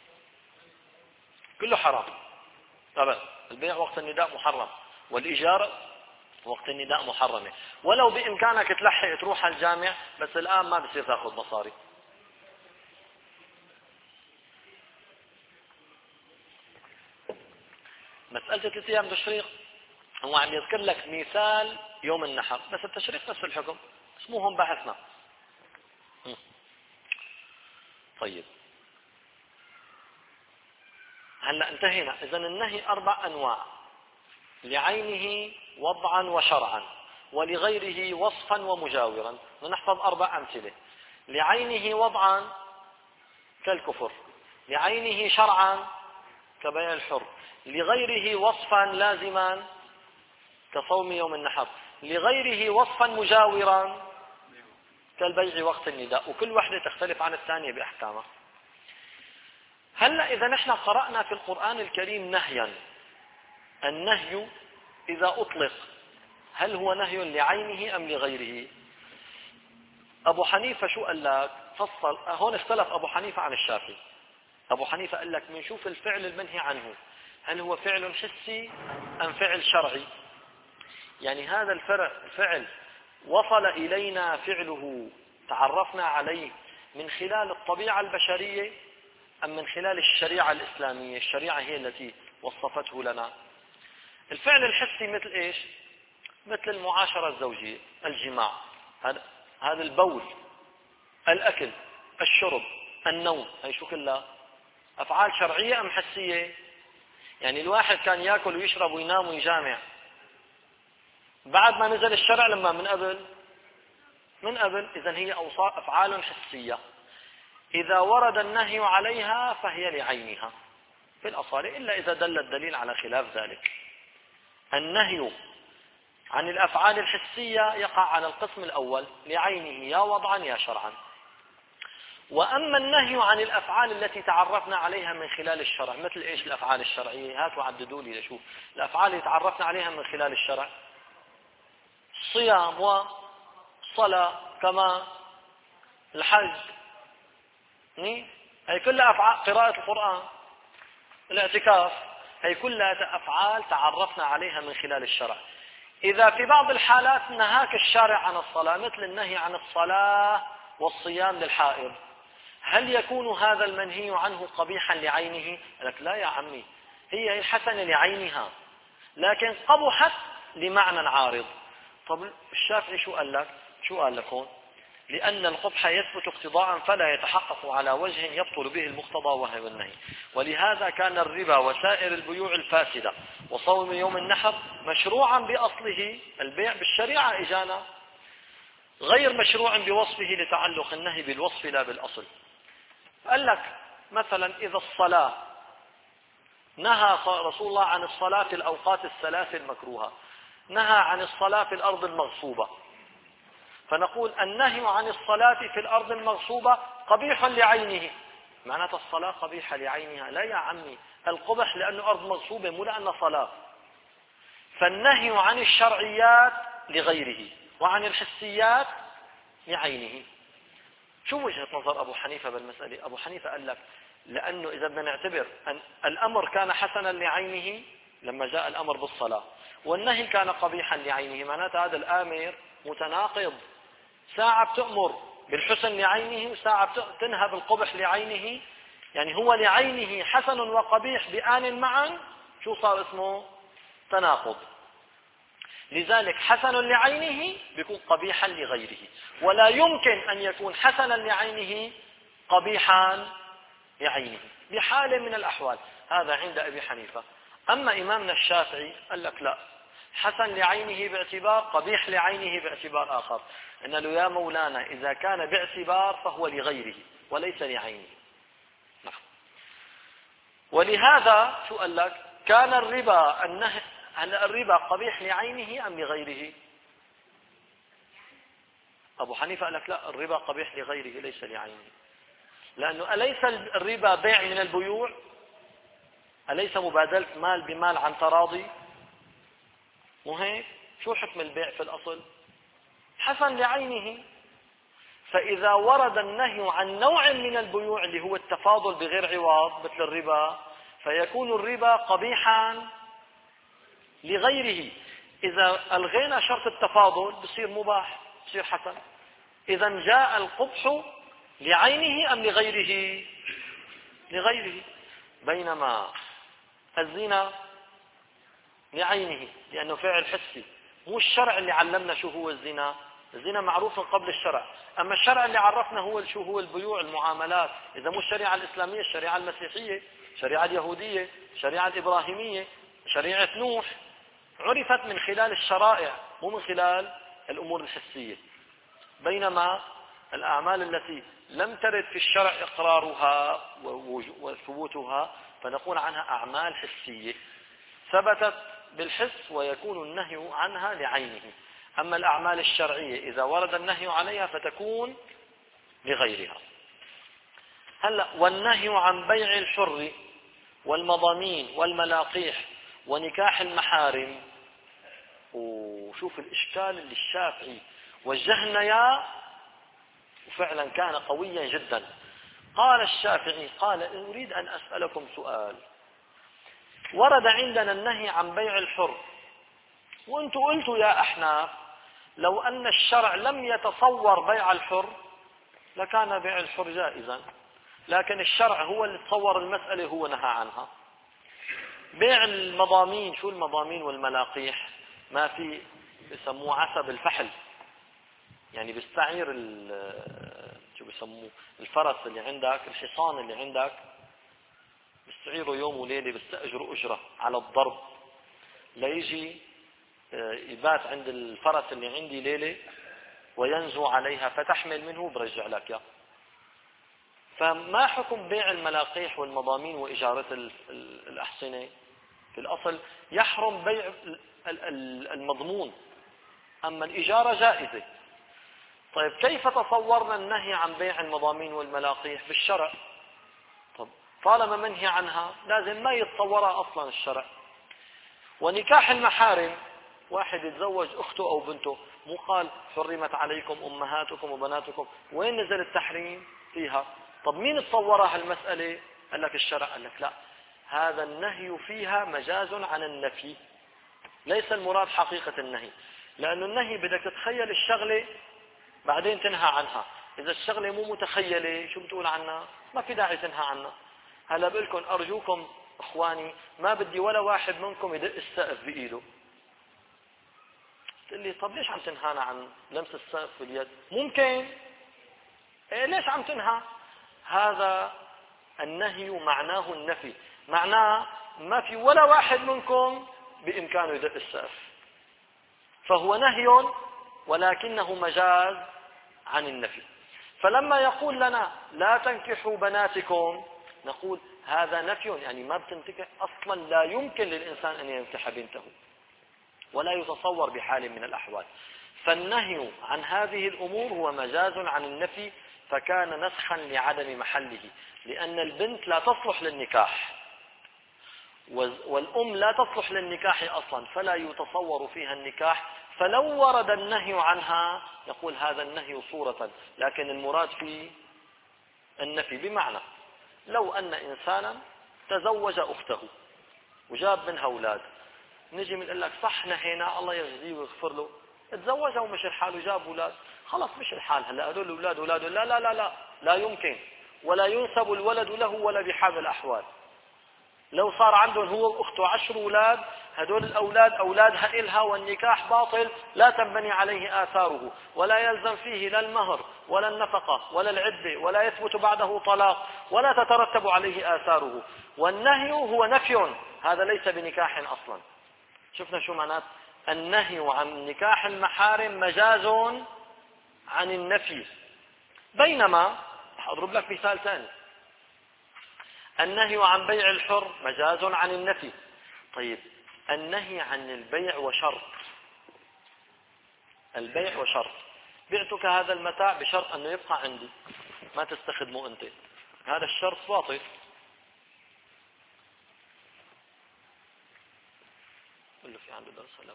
كله حرام. طبعا البيع وقت النداء محرم، والإجارة وقت النداء محرمة، ولو بإمكانك تلحق تروح على الجامع، بس الآن ما بصير تأخذ مصاري. مسألة ثلاث أيام تشريق هو عم يذكر لك مثال يوم النحر، بس التشريق نفس الحكم، اسموهم بحثنا. طيب هلا انتهينا. إذا النهي أربع أنواع: لعينه وضعا وشرعا، ولغيره وصفا ومجاورا. نحفظ أربع أمثلة. لعينه وضعا كالكفر، لعينه شرعا كبيع الحر، لغيره وصفا لازما كصوم يوم النحر، لغيره وصفا مجاورا كالبيع وقت النداء، وكل واحدة تختلف عن الثانية بأحكامها. هلأ إذا نحن قرأنا في القرآن الكريم نهيا، النهي إذا أطلق هل هو نهي لعينه أم لغيره؟ أبو حنيفة شو قال لك؟ فصل. هون اختلف أبو حنيفة عن الشافعي. أبو حنيفة قال لك منشوف الفعل المنهي عنه هل هو فعل حسي أم فعل شرعي؟ يعني هذا الفعل وصل إلينا فعله، تعرفنا عليه من خلال الطبيعة البشرية أم من خلال الشريعة الإسلامية؟ الشريعة هي التي وصفته لنا. الفعل الحسي مثل إيش؟ مثل المعاشرة الزوجية، الجماع، هذا هذا البول، الأكل، الشرب، النوم، هي شو كلها أفعال شرعية أم حسية؟ يعني الواحد كان يأكل ويشرب وينام ويجامع بعد ما نزل الشرع لما من قبل من قبل إذن هي أوصاف أفعال حسية. إذا ورد النهي عليها فهي لعينها في الأصالة، إلا إذا دل الدليل على خلاف ذلك. النهي عن الأفعال الحسية يقع على القسم الأول، لعينه يا وضعا يا شرعا. وأما النهي عن الأفعال التي تعرفنا عليها من خلال الشرع، مثل إيش الأفعال الشرعية؟ هاتوا عددوا لي لشوف الأفعال اللي تعرفنا عليها من خلال الشرع. الصيام والصلاة كما الحج، هي كلها أفعال. قراءة القرآن، الاعتكاف، هي كلها أفعال تعرفنا عليها من خلال الشرع. إذا في بعض الحالات نهاك الشارع عن الصلاة، مثل النهي عن الصلاة والصيام للحائض، هل يكون هذا المنهي عنه قبيحا لعينه؟ لك لا يا عمي، هي هي حسنة لعينها لكن قبحت لمعنى عارض. طب الشافعي شو قال لك؟ شو قال لك هون؟ لأن القبح يثبت اقتضاء فلا يتحقق على وجه يبطل به المقتضى وهو النهي، ولهذا كان الربا وسائر البيوع الفاسدة وصوم يوم النحر مشروعا بأصله، البيع بالشريعة إجانا، غير مشروع بوصفه لتعلق النهي بالوصف لا بالأصل. قال لك مثلا إذا الصلاة نهى رسول الله عن الصلاة في الأوقات الثلاث المكروهة، نهى عن الصلاة في الأرض المغصوبة، فنقول النهي عن الصلاة في الأرض المغصوبة قبيح لعينه. معناتها الصلاة قبيحة لعينها؟ لا يا عمي، القبح لأنه أرض مغصوبة مو لأنه صلاة. فالنهي عن الشرعيات لغيره وعن الحسيات لعينه. شو وجهة نظر أبو حنيفة بالمسألة؟ أبو حنيفة قال لك لأنه إذا بدنا نعتبر أن الأمر كان حسنا لعينه لما جاء الأمر بالصلاة، والنهي كان قبيحا لعينه، معناتها هذا الآمر متناقض، ساعة بتأمر بالحسن لعينه وساعة تنهى بالقبح لعينه، يعني هو لعينه حسن وقبيح بآن معا، شو صار اسمه؟ تناقض. لذلك حسن لعينه بيكون قبيحا لغيره، ولا يمكن أن يكون حسنا لعينه قبيحا لعينه بحال من الأحوال. هذا عند أبي حنيفة. أما إمامنا الشافعي قال لك لا، حسن لعينه باعتبار، قبيح لعينه باعتبار آخر. إن له يا مولانا إذا كان باعتبار فهو لغيره وليس لعينه. نعم. ولهذا شو قال لك؟ كان الربا النهي هل الربا قبيح لعينه أم لغيره؟ أبو حنيفة قال لك لا، الربا قبيح لغيره ليس لعينه، لأنه أليس الربا بيع من البيوع؟ أليس مبادلة مال بمال عن تراضي؟ مو هيك؟ شو حكم البيع في الأصل؟ حسن لعينه. فإذا ورد النهي عن نوع من البيوع اللي هو التفاضل بغير عوض مثل الربا، فيكون الربا قبيحا لغيره. إذا ألغينا شرط التفاضل بصير مباح، بصير حسن. إذا جاء القبح لعينه أم لغيره؟ لغيره. بينما الزنا لعينه لأنه فعل حسي، مو الشرع اللي علمنا شو هو الزنا. الزنا معروف قبل الشرع، أما الشرع اللي عرفنا هو شو هو البيوع المعاملات. إذا مو الشريعة الإسلامية، الشريعة المسيحية، الشريعة اليهودية، الشريعة الإبراهيمية، شريعة نوح، عرفت من خلال الشرائع مو من خلال الأمور الحسية. بينما الأعمال التي لم ترد في الشرع إقرارها وثبوتها فنقول عنها أعمال حسية ثبتت بالحس ويكون النهي عنها لعينه. أما الأعمال الشرعية إذا ورد النهي عليها فتكون لغيرها. هلا والنهي عن بيع الحر والمضامين والملاقيح ونكاح المحارم. وشوف الإشكال اللي الشافعي وجهنا إياه وفعلا كان قويا جدا. قال الشافعي قال أريد أن أسألكم سؤال. ورد عندنا النهي عن بيع الحر، وأنتم قلتوا يا أحناف لو أن الشرع لم يتصور بيع الحر لكان بيع الحر جائزا، لكن الشرع هو اللي تصور المسألة هو نهى عنها. بيع المضامين، شو المضامين والملاقيح؟ ما في بسموه عسب الفحل، يعني بيستعير شو بسموه الفرس اللي عندك، الحصان اللي عندك، بيستعيره يوم وليلة، بيستأجروا أجرة على الضرب ليجي يبات عند الفرس اللي عندي ليلة وينزو عليها فتحمل منه برجع لك يا. فما حكم بيع الملاقيح والمضامين وإجارة الأحصنة؟ في الأصل يحرم بيع المضمون، أما الإجارة جائزة. طيب كيف تصورنا النهي عن بيع المضامين والملاقيح في الشرع؟ طب طالما منهي عنها لازم ما يتصورها أصلا الشرع. ونكاح المحارم، واحد يتزوج أخته أو بنته، مو قال حرمت عليكم أمهاتكم وبناتكم؟ وين نزل التحريم فيها؟ طب مين تصورها المسألة؟ قال لك الشرع. قال لك لا، هذا النهي فيها مجاز عن النفي، ليس المراد حقيقة النهي. لأن النهي بدك تتخيل الشغلة بعدين تنهى عنها. إذا الشغلة مو متخيلة شو بتقول عنها؟ ما في داعي تنهى عنها. هلا بقولكم أرجوكم إخواني، ما بدي ولا واحد منكم يدق السقف بإيده. تقول لي طب ليش عم تنهانا عن لمس السقف باليد؟ ممكن إيه، ليش عم تنهى؟ هذا النهي معناه النفي، معناه ما في ولا واحد منكم بإمكانه يدق السقف، فهو نهي ولكنه مجاز عن النفي. فلما يقول لنا لا تنكحوا بناتكم نقول هذا نفي، يعني ما بتنتكح أصلا، لا يمكن للإنسان أن ينكح بنته ولا يتصور بحال من الأحوال. فالنهي عن هذه الأمور هو مجاز عن النفي، فكان نسخا لعدم محله، لأن البنت لا تصلح للنكاح والأم لا تصلح للنكاح أصلا، فلا يتصور فيها النكاح. فلو ورد النهي عنها يقول هذا النهي صورة، لكن المراد فيه النفي. بمعنى لو أن إنسانا تزوج أخته وجاب منها أولاد، نجي بنقول لك صح نهينا الله يجزيه ويغفر له، تزوجها ومش الحال وجاب أولاد، خلص مش الحال، هلا هذول الأولاد أولاده. لا لا لا لا لا يمكن، ولا ينسب الولد له ولا بحال الأحوال. لو صار عندهم هو وأخته عشر أولاد، هدول الأولاد أولادها إلها والنكاح باطل، لا تنبني عليه آثاره، ولا يلزم فيه لا المهر ولا النفقة ولا العدة، ولا يثبت بعده طلاق، ولا تترتب عليه آثاره. والنهي هو نفي، هذا ليس بنكاح أصلا. شفنا شو معنات النهي عن نكاح المحارم؟ مجاز عن النفي. بينما أضرب لك مثال ثاني، النهي عن بيع الحر مجاز عن النفي. طيب النهي عن البيع وشرط، البيع وشرط، بعتك هذا المتاع بشرط أنه يبقى عندي ما تستخدمه أنت، هذا الشرط باطل. قل له في عنده درس هلا.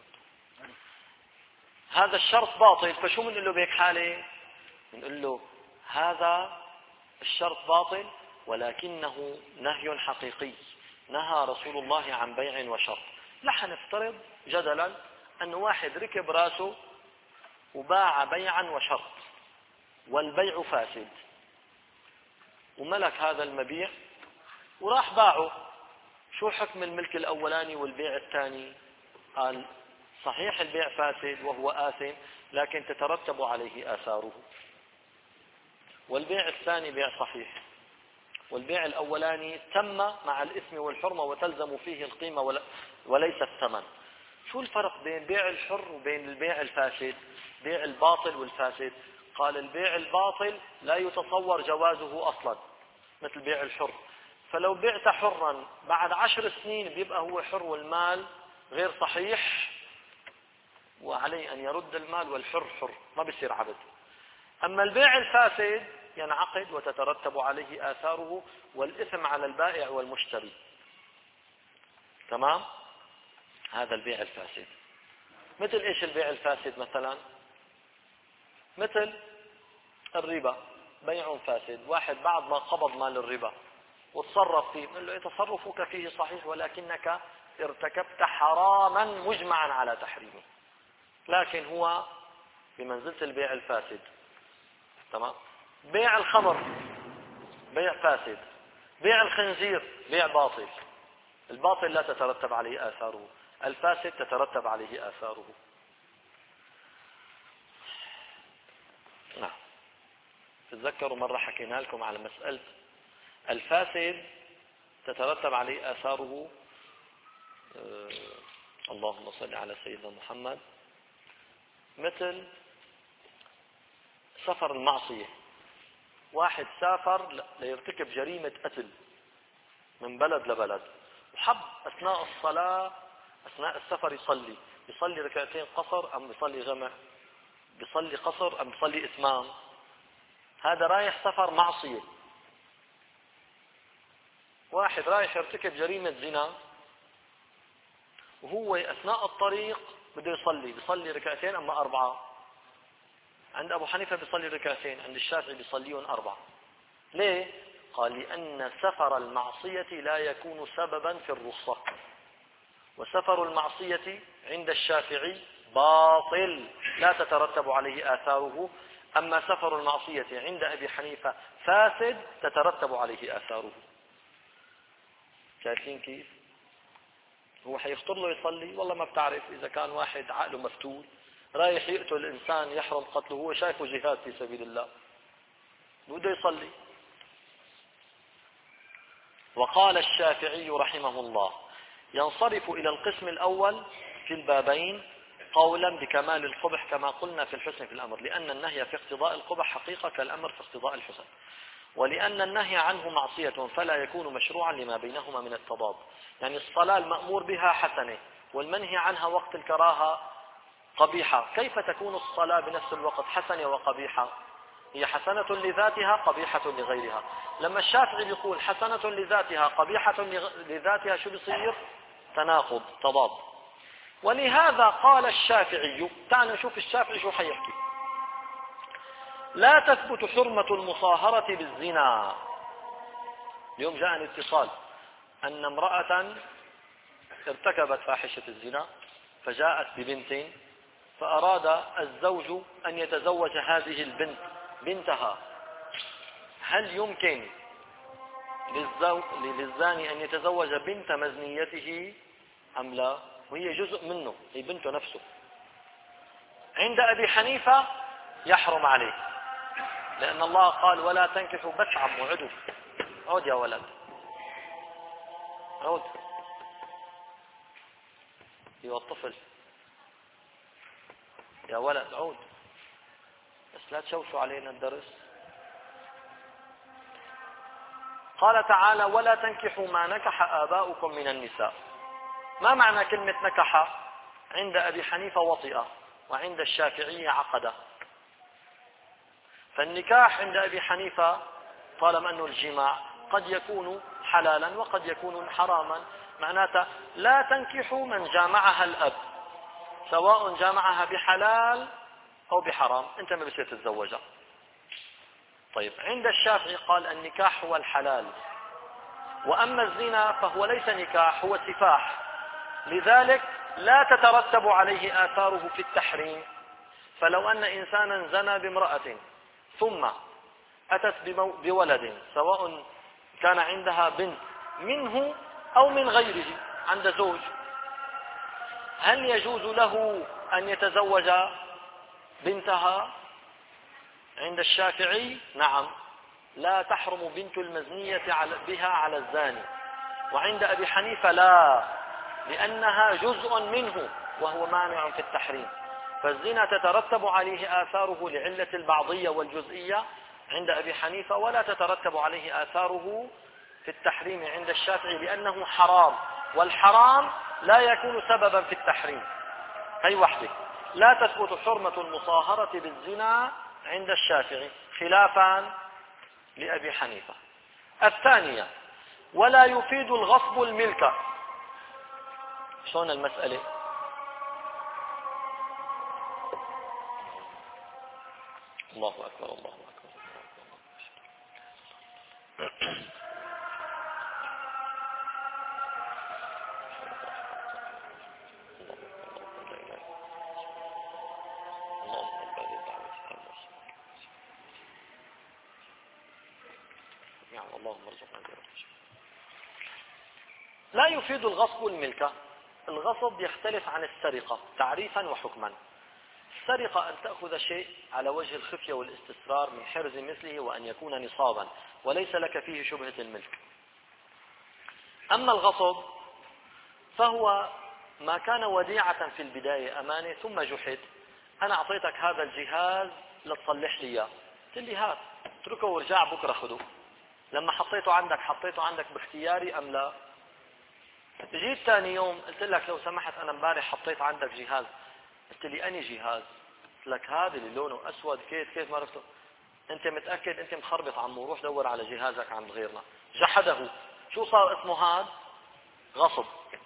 هذا الشرط باطل، فشو بنقول له بهيك حالة؟ بنقول له هذا الشرط باطل ولكنه نهي حقيقي، نهى رسول الله عن بيع وشرط. لا نفترض جدلا أن واحد ركب راسه وباع بيعا وشرط والبيع فاسد، وملك هذا المبيع وراح باعه، شو حكم الملك الأولاني والبيع الثاني؟ قال صحيح البيع فاسد وهو آثم لكن تترتب عليه آثاره، والبيع الثاني بيع صحيح، والبيع الأولاني تم مع الإثم والحرمة وتلزم فيه القيمة وليس الثمن. شو الفرق بين بيع الحر وبين البيع الفاسد؟ بيع الباطل والفاسد. قال البيع الباطل لا يتصور جوازه أصلا مثل بيع الحر، فلو بعت حرا بعد عشر سنين بيبقى هو حر والمال غير صحيح وعليه أن يرد المال والحر حر، ما بيصير عبد. أما البيع الفاسد ينعقد وتترتب عليه آثاره والإثم على البائع والمشتري. تمام؟ هذا البيع الفاسد. مثل إيش البيع الفاسد؟ مثلا مثل الربا، بيع فاسد. واحد بعد ما قبض مال الربا وتصرف فيه، قال له تصرفك فيه صحيح ولكنك ارتكبت حراما مجمعا على تحريمه، لكن هو بمنزلة البيع الفاسد. تمام؟ بيع الخمر بيع فاسد، بيع الخنزير بيع باطل. الباطل لا تترتب عليه آثاره، الفاسد تترتب عليه آثاره. نعم. تتذكروا مرة حكينا لكم على مسألة الفاسد تترتب عليه آثاره. آه اللهم صل على سيدنا محمد. مثل سفر المعصية، واحد سافر ليرتكب جريمة قتل من بلد لبلد، وحب أثناء الصلاة أثناء السفر يصلي، يصلي ركعتين قصر أم يصلي جمع، يصلي قصر أم يصلي إتمام. هذا رايح سفر معصية. واحد رايح يرتكب جريمة زنا وهو أثناء الطريق بده يصلي، بيصلي ركعتين أما أربعة. عند أبو حنيفة بيصلي ركعتين، عند الشافعي بيصليون أربعة. ليه؟ قال لأن سفر المعصية لا يكون سببا في الرخصة، وسفر المعصية عند الشافعي باطل لا تترتب عليه آثاره، أما سفر المعصية عند أبي حنيفة فاسد تترتب عليه آثاره. شايفين كيف؟ هو حيخطر له يصلي، والله ما بتعرف إذا كان واحد عقله مفتول رايح يقتل الإنسان يحرم قتله، هو شايفه جهاد في سبيل الله بده يصلي. وقال الشافعي رحمه الله ينصرف إلى القسم الأول في البابين قولا بكمال القبح كما قلنا في الحسن في الأمر، لأن النهي في اقتضاء القبح حقيقة كالأمر في اقتضاء الحسن، ولأن النهي عنه معصية فلا يكون مشروعا لما بينهما من التضاد. يعني الصلاة المأمور بها حسنة والمنهي عنها وقت الكراهة قبيحة، كيف تكون الصلاة بنفس الوقت حسنة وقبيحة؟ هي حسنة لذاتها قبيحة لغيرها. لما الشافعي بيقول حسنة لذاتها قبيحة لذاتها شو بيصير؟ تناقض، تضاد. ولهذا قال الشافعي، تعالوا نشوف الشافعي شو حيحكي: لا تثبت حرمة المصاهرة بالزنا. اليوم جاء اتصال أن امرأة ارتكبت فاحشة الزنا فجاءت ببنت، فأراد الزوج أن يتزوج هذه البنت بنتها. هل يمكن للزاني أن يتزوج بنت مزنيته أم لا؟ وهي جزء منه، هي بنته نفسه. عند أبي حنيفة يحرم عليه، لأن الله قال ولا تنكحوا بس عم وعدوا. عود يا ولد، عود يا الطفل، يا ولد عود، بس لا تشوشوا علينا الدرس. قال تعالى ولا تنكحوا ما نكح آباؤكم من النساء. ما معنى كلمة نكح؟ عند أبي حنيفة وطئة، وعند الشافعية عقدة. فالنكاح عند أبي حنيفة طالما أنه الجماع قد يكون حلالا وقد يكون حراما، معناته لا تنكحوا من جامعها الأب، سواء جامعها بحلال أو بحرام، أنت ما بصير تتزوجها. طيب عند الشافعي قال النكاح هو الحلال، وأما الزنا فهو ليس نكاح، هو سفاح، لذلك لا تترتب عليه آثاره في التحريم. فلو أن إنسانا زنى بامرأة ثم أتت بولد، سواء كان عندها بنت منه أو من غيره عند زوج، هل يجوز له أن يتزوج بنتها؟ عند الشافعي نعم، لا تحرم بنت المزنية بها على الزاني. وعند أبي حنيفة لا، لأنها جزء منه وهو مانع في التحريم. فالزنا تترتب عليه آثاره لعلة البعضية والجزئية عند أبي حنيفة، ولا تترتب عليه آثاره في التحريم عند الشافعي، لأنه حرام، والحرام لا يكون سببا في التحريم. هي وحده لا تثبت حرمة المصاهرة بالزنا عند الشافعي خلافا لأبي حنيفة. الثانية، ولا يفيد الغصب الملك. شلون المسألة؟ الله أكبر الله أكبر. لا يفيد الغصب الملك. الغصب يختلف عن السرقة تعريفا وحكما. السرقة أن تأخذ شيء على وجه الخفية والاستسرار من حرز مثله وأن يكون نصابا وليس لك فيه شبهة الملك. أما الغصب فهو ما كان وديعة في البداية أمانة ثم جحد. أنا أعطيتك هذا الجهاز لتصلح لي إياه، قلت لي هات، اتركه ورجع بكرة خده. لما حطيته عندك حطيته عندك باختياري أم لا؟ جيت ثاني يوم قلت لك لو سمحت أنا امبارح حطيت عندك جهاز، قلت لي أني جهاز؟ قلت لك هذا اللي لونه أسود كيف كيف ما عرفته. أنت متأكد؟ أنت مخربط عمو، روح دور على جهازك عند غيرنا. جحده. شو صار اسمه هذا؟ غصب.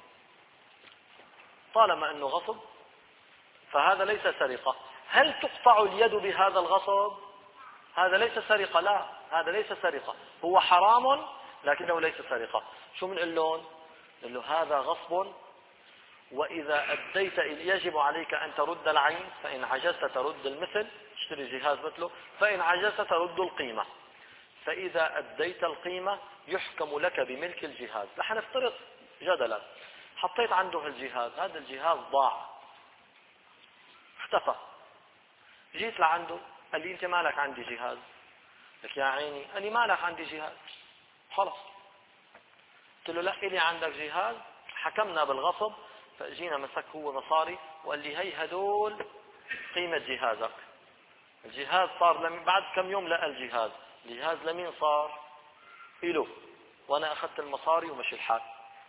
طالما أنه غصب فهذا ليس سرقة. هل تقطع اليد بهذا الغصب؟ هذا ليس سرقة، لا، هذا ليس سرقة، هو حرام لكنه ليس سرقة. شو من اللون؟ قال له هذا غصب، وإذا أديت يجب عليك أن ترد العين، فإن عجزت ترد المثل، اشتري جهاز مثله، فإن عجزت ترد القيمة. فإذا أديت القيمة يحكم لك بملك الجهاز. نحن نفترض جدلا حطيت عنده الجهاز، هذا الجهاز ضاع اختفى، جيت لعنده قال لي أنت مالك عندي جهاز؟ لك يا عيني قال لي مالك عندي جهاز؟ خلص. قلت له لا، إلي عندك جهاز، حكمنا بالغصب، فأجينا مسك هو مصاري وقال لي هي هدول قيمة جهازك. الجهاز صار لم... بعد كم يوم لقى الجهاز. الجهاز لمين صار؟ إله، وأنا أخذت المصاري ومشي الحال.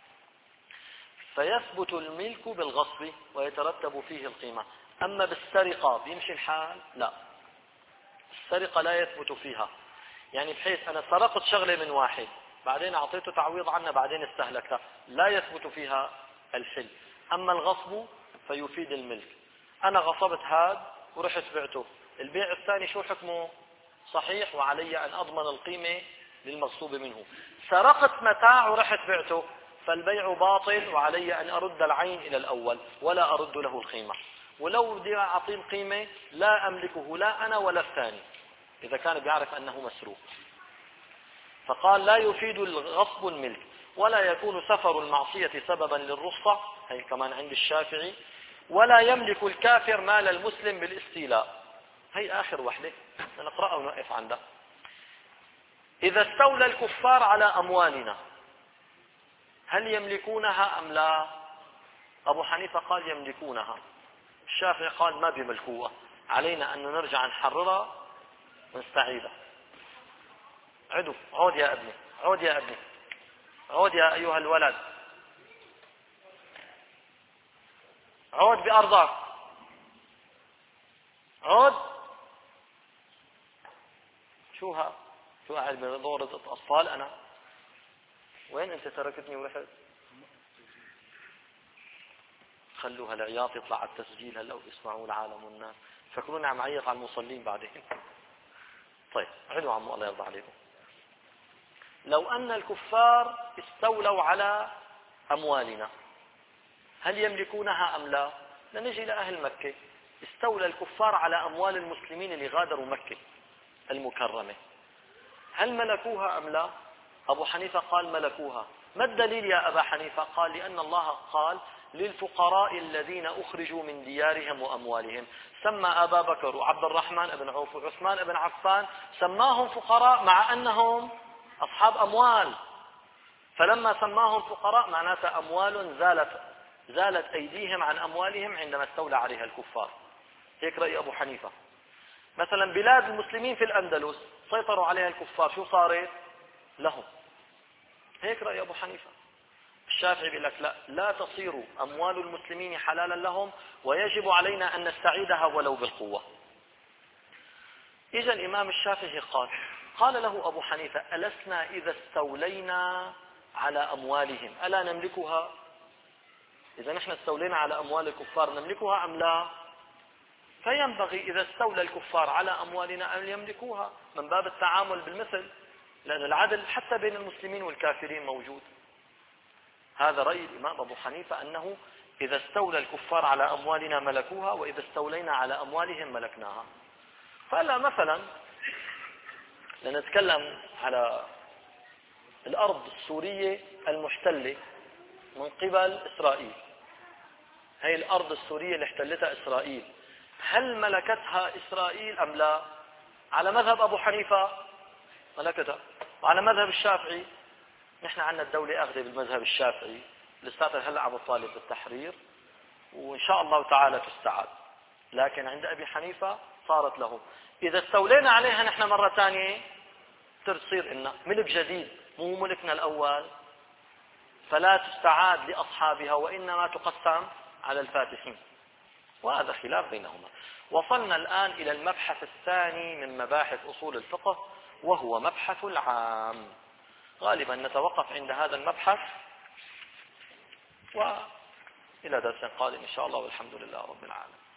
فيثبت الملك بالغصب ويترتب فيه القيمة. أما بالسرقة بيمشي الحال؟ لا، السرقة لا يثبت فيها. يعني بحيث أنا سرقت شغلة من واحد بعدين أعطيته تعويض عنها بعدين استهلكها، لا يثبت فيها الحل. أما الغصب فيفيد الملك. أنا غصبت هذا ورحت بعته، البيع الثاني شو حكمه؟ صحيح، وعلي أن أضمن القيمة للمغصوب منه. سرقت متاع ورحت بعته، فالبيع باطل وعلي أن أرد العين إلى الأول ولا أرد له القيمة. ولو بدي أعطيه القيمة لا أملكه لا أنا ولا الثاني إذا كان بيعرف أنه مسروق. فقال لا يفيد الغصب الملك، ولا يكون سفر المعصية سببا للرخصة، هي كمان عند الشافعي، ولا يملك الكافر مال المسلم بالاستيلاء. هي آخر وحدة نقرأها ونقف عندها. إذا استولى الكفار على أموالنا هل يملكونها أم لا؟ أبو حنيفة قال يملكونها، الشافعي قال ما بيملكوها، علينا أن نرجع نحررها ونستعيدها. عدو، عود يا ابني، عود يا ابني، عود يا أيها الولد، عود بأرضك، عود. شو ها؟ شو قاعد بدورة أطفال أنا؟ وين أنت تركتني ورحت؟ خلوها العياط يطلع على التسجيل هلا ويسمعوا العالم والناس، فكروني عم عيط على المصلين بعدين. طيب علوا عمو الله يرضى عليكم. لو أن الكفار استولوا على أموالنا هل يملكونها أم لا؟ لنجي إلى أهل مكة. استولى الكفار على أموال المسلمين اللي غادروا مكة المكرمة، هل ملكوها أم لا؟ أبو حنيفة قال ملكوها. ما الدليل يا أبا حنيفة؟ قال لأن الله قال للفقراء الذين أخرجوا من ديارهم وأموالهم، سمى أبا بكر وعبد الرحمن بن عوف وعثمان بن عفان سماهم فقراء مع أنهم أصحاب أموال، فلما سماهم فقراء معناتها أموال زالت زالت أيديهم عن أموالهم عندما استولى عليها الكفار. هيك رأي أبو حنيفة. مثلا بلاد المسلمين في الأندلس سيطروا عليها الكفار، شو صارت لهم؟ هيك رأي أبو حنيفة. الشافعي بيقول لك لا، لا تصير أموال المسلمين حلالا لهم ويجب علينا أن نستعيدها ولو بالقوة. إجا الإمام الشافعي قال قال له أبو حنيفة ألسنا إذا استولينا على أموالهم ألا نملكها؟ إذا نحن استولينا على أموال الكفار نملكها أم لا؟ فينبغي إذا استولى الكفار على أموالنا أن يملكوها من باب التعامل بالمثل، لأن العدل حتى بين المسلمين والكافرين موجود. هذا رأي الإمام أبو حنيفة أنه إذا استولى الكفار على أموالنا ملكوها وإذا استولينا على أموالهم ملكناها. فلا مثلا لنتكلم على الأرض السورية المحتلة من قبل إسرائيل، هي الأرض السورية اللي احتلتها إسرائيل هل ملكتها إسرائيل أم لا؟ على مذهب أبو حنيفة ملكتها، وعلى مذهب الشافعي نحن عندنا الدولة أخذ بالمذهب الشافعي لساتها هلا عم تطالب بالتحرير وإن شاء الله تعالى تستعاد، لكن عند أبي حنيفة صارت له. إذا استولينا عليها نحن مرة ثانية تصير إنها ملك جديد مو ملكنا الأول، فلا تستعاد لأصحابها وإنما تقسم على الفاتحين، وهذا خلاف بينهما. وصلنا الآن إلى المبحث الثاني من مباحث أصول الفقه وهو مبحث العام. غالبا نتوقف عند هذا المبحث وإلى درس قادم إن شاء الله، والحمد لله رب العالمين.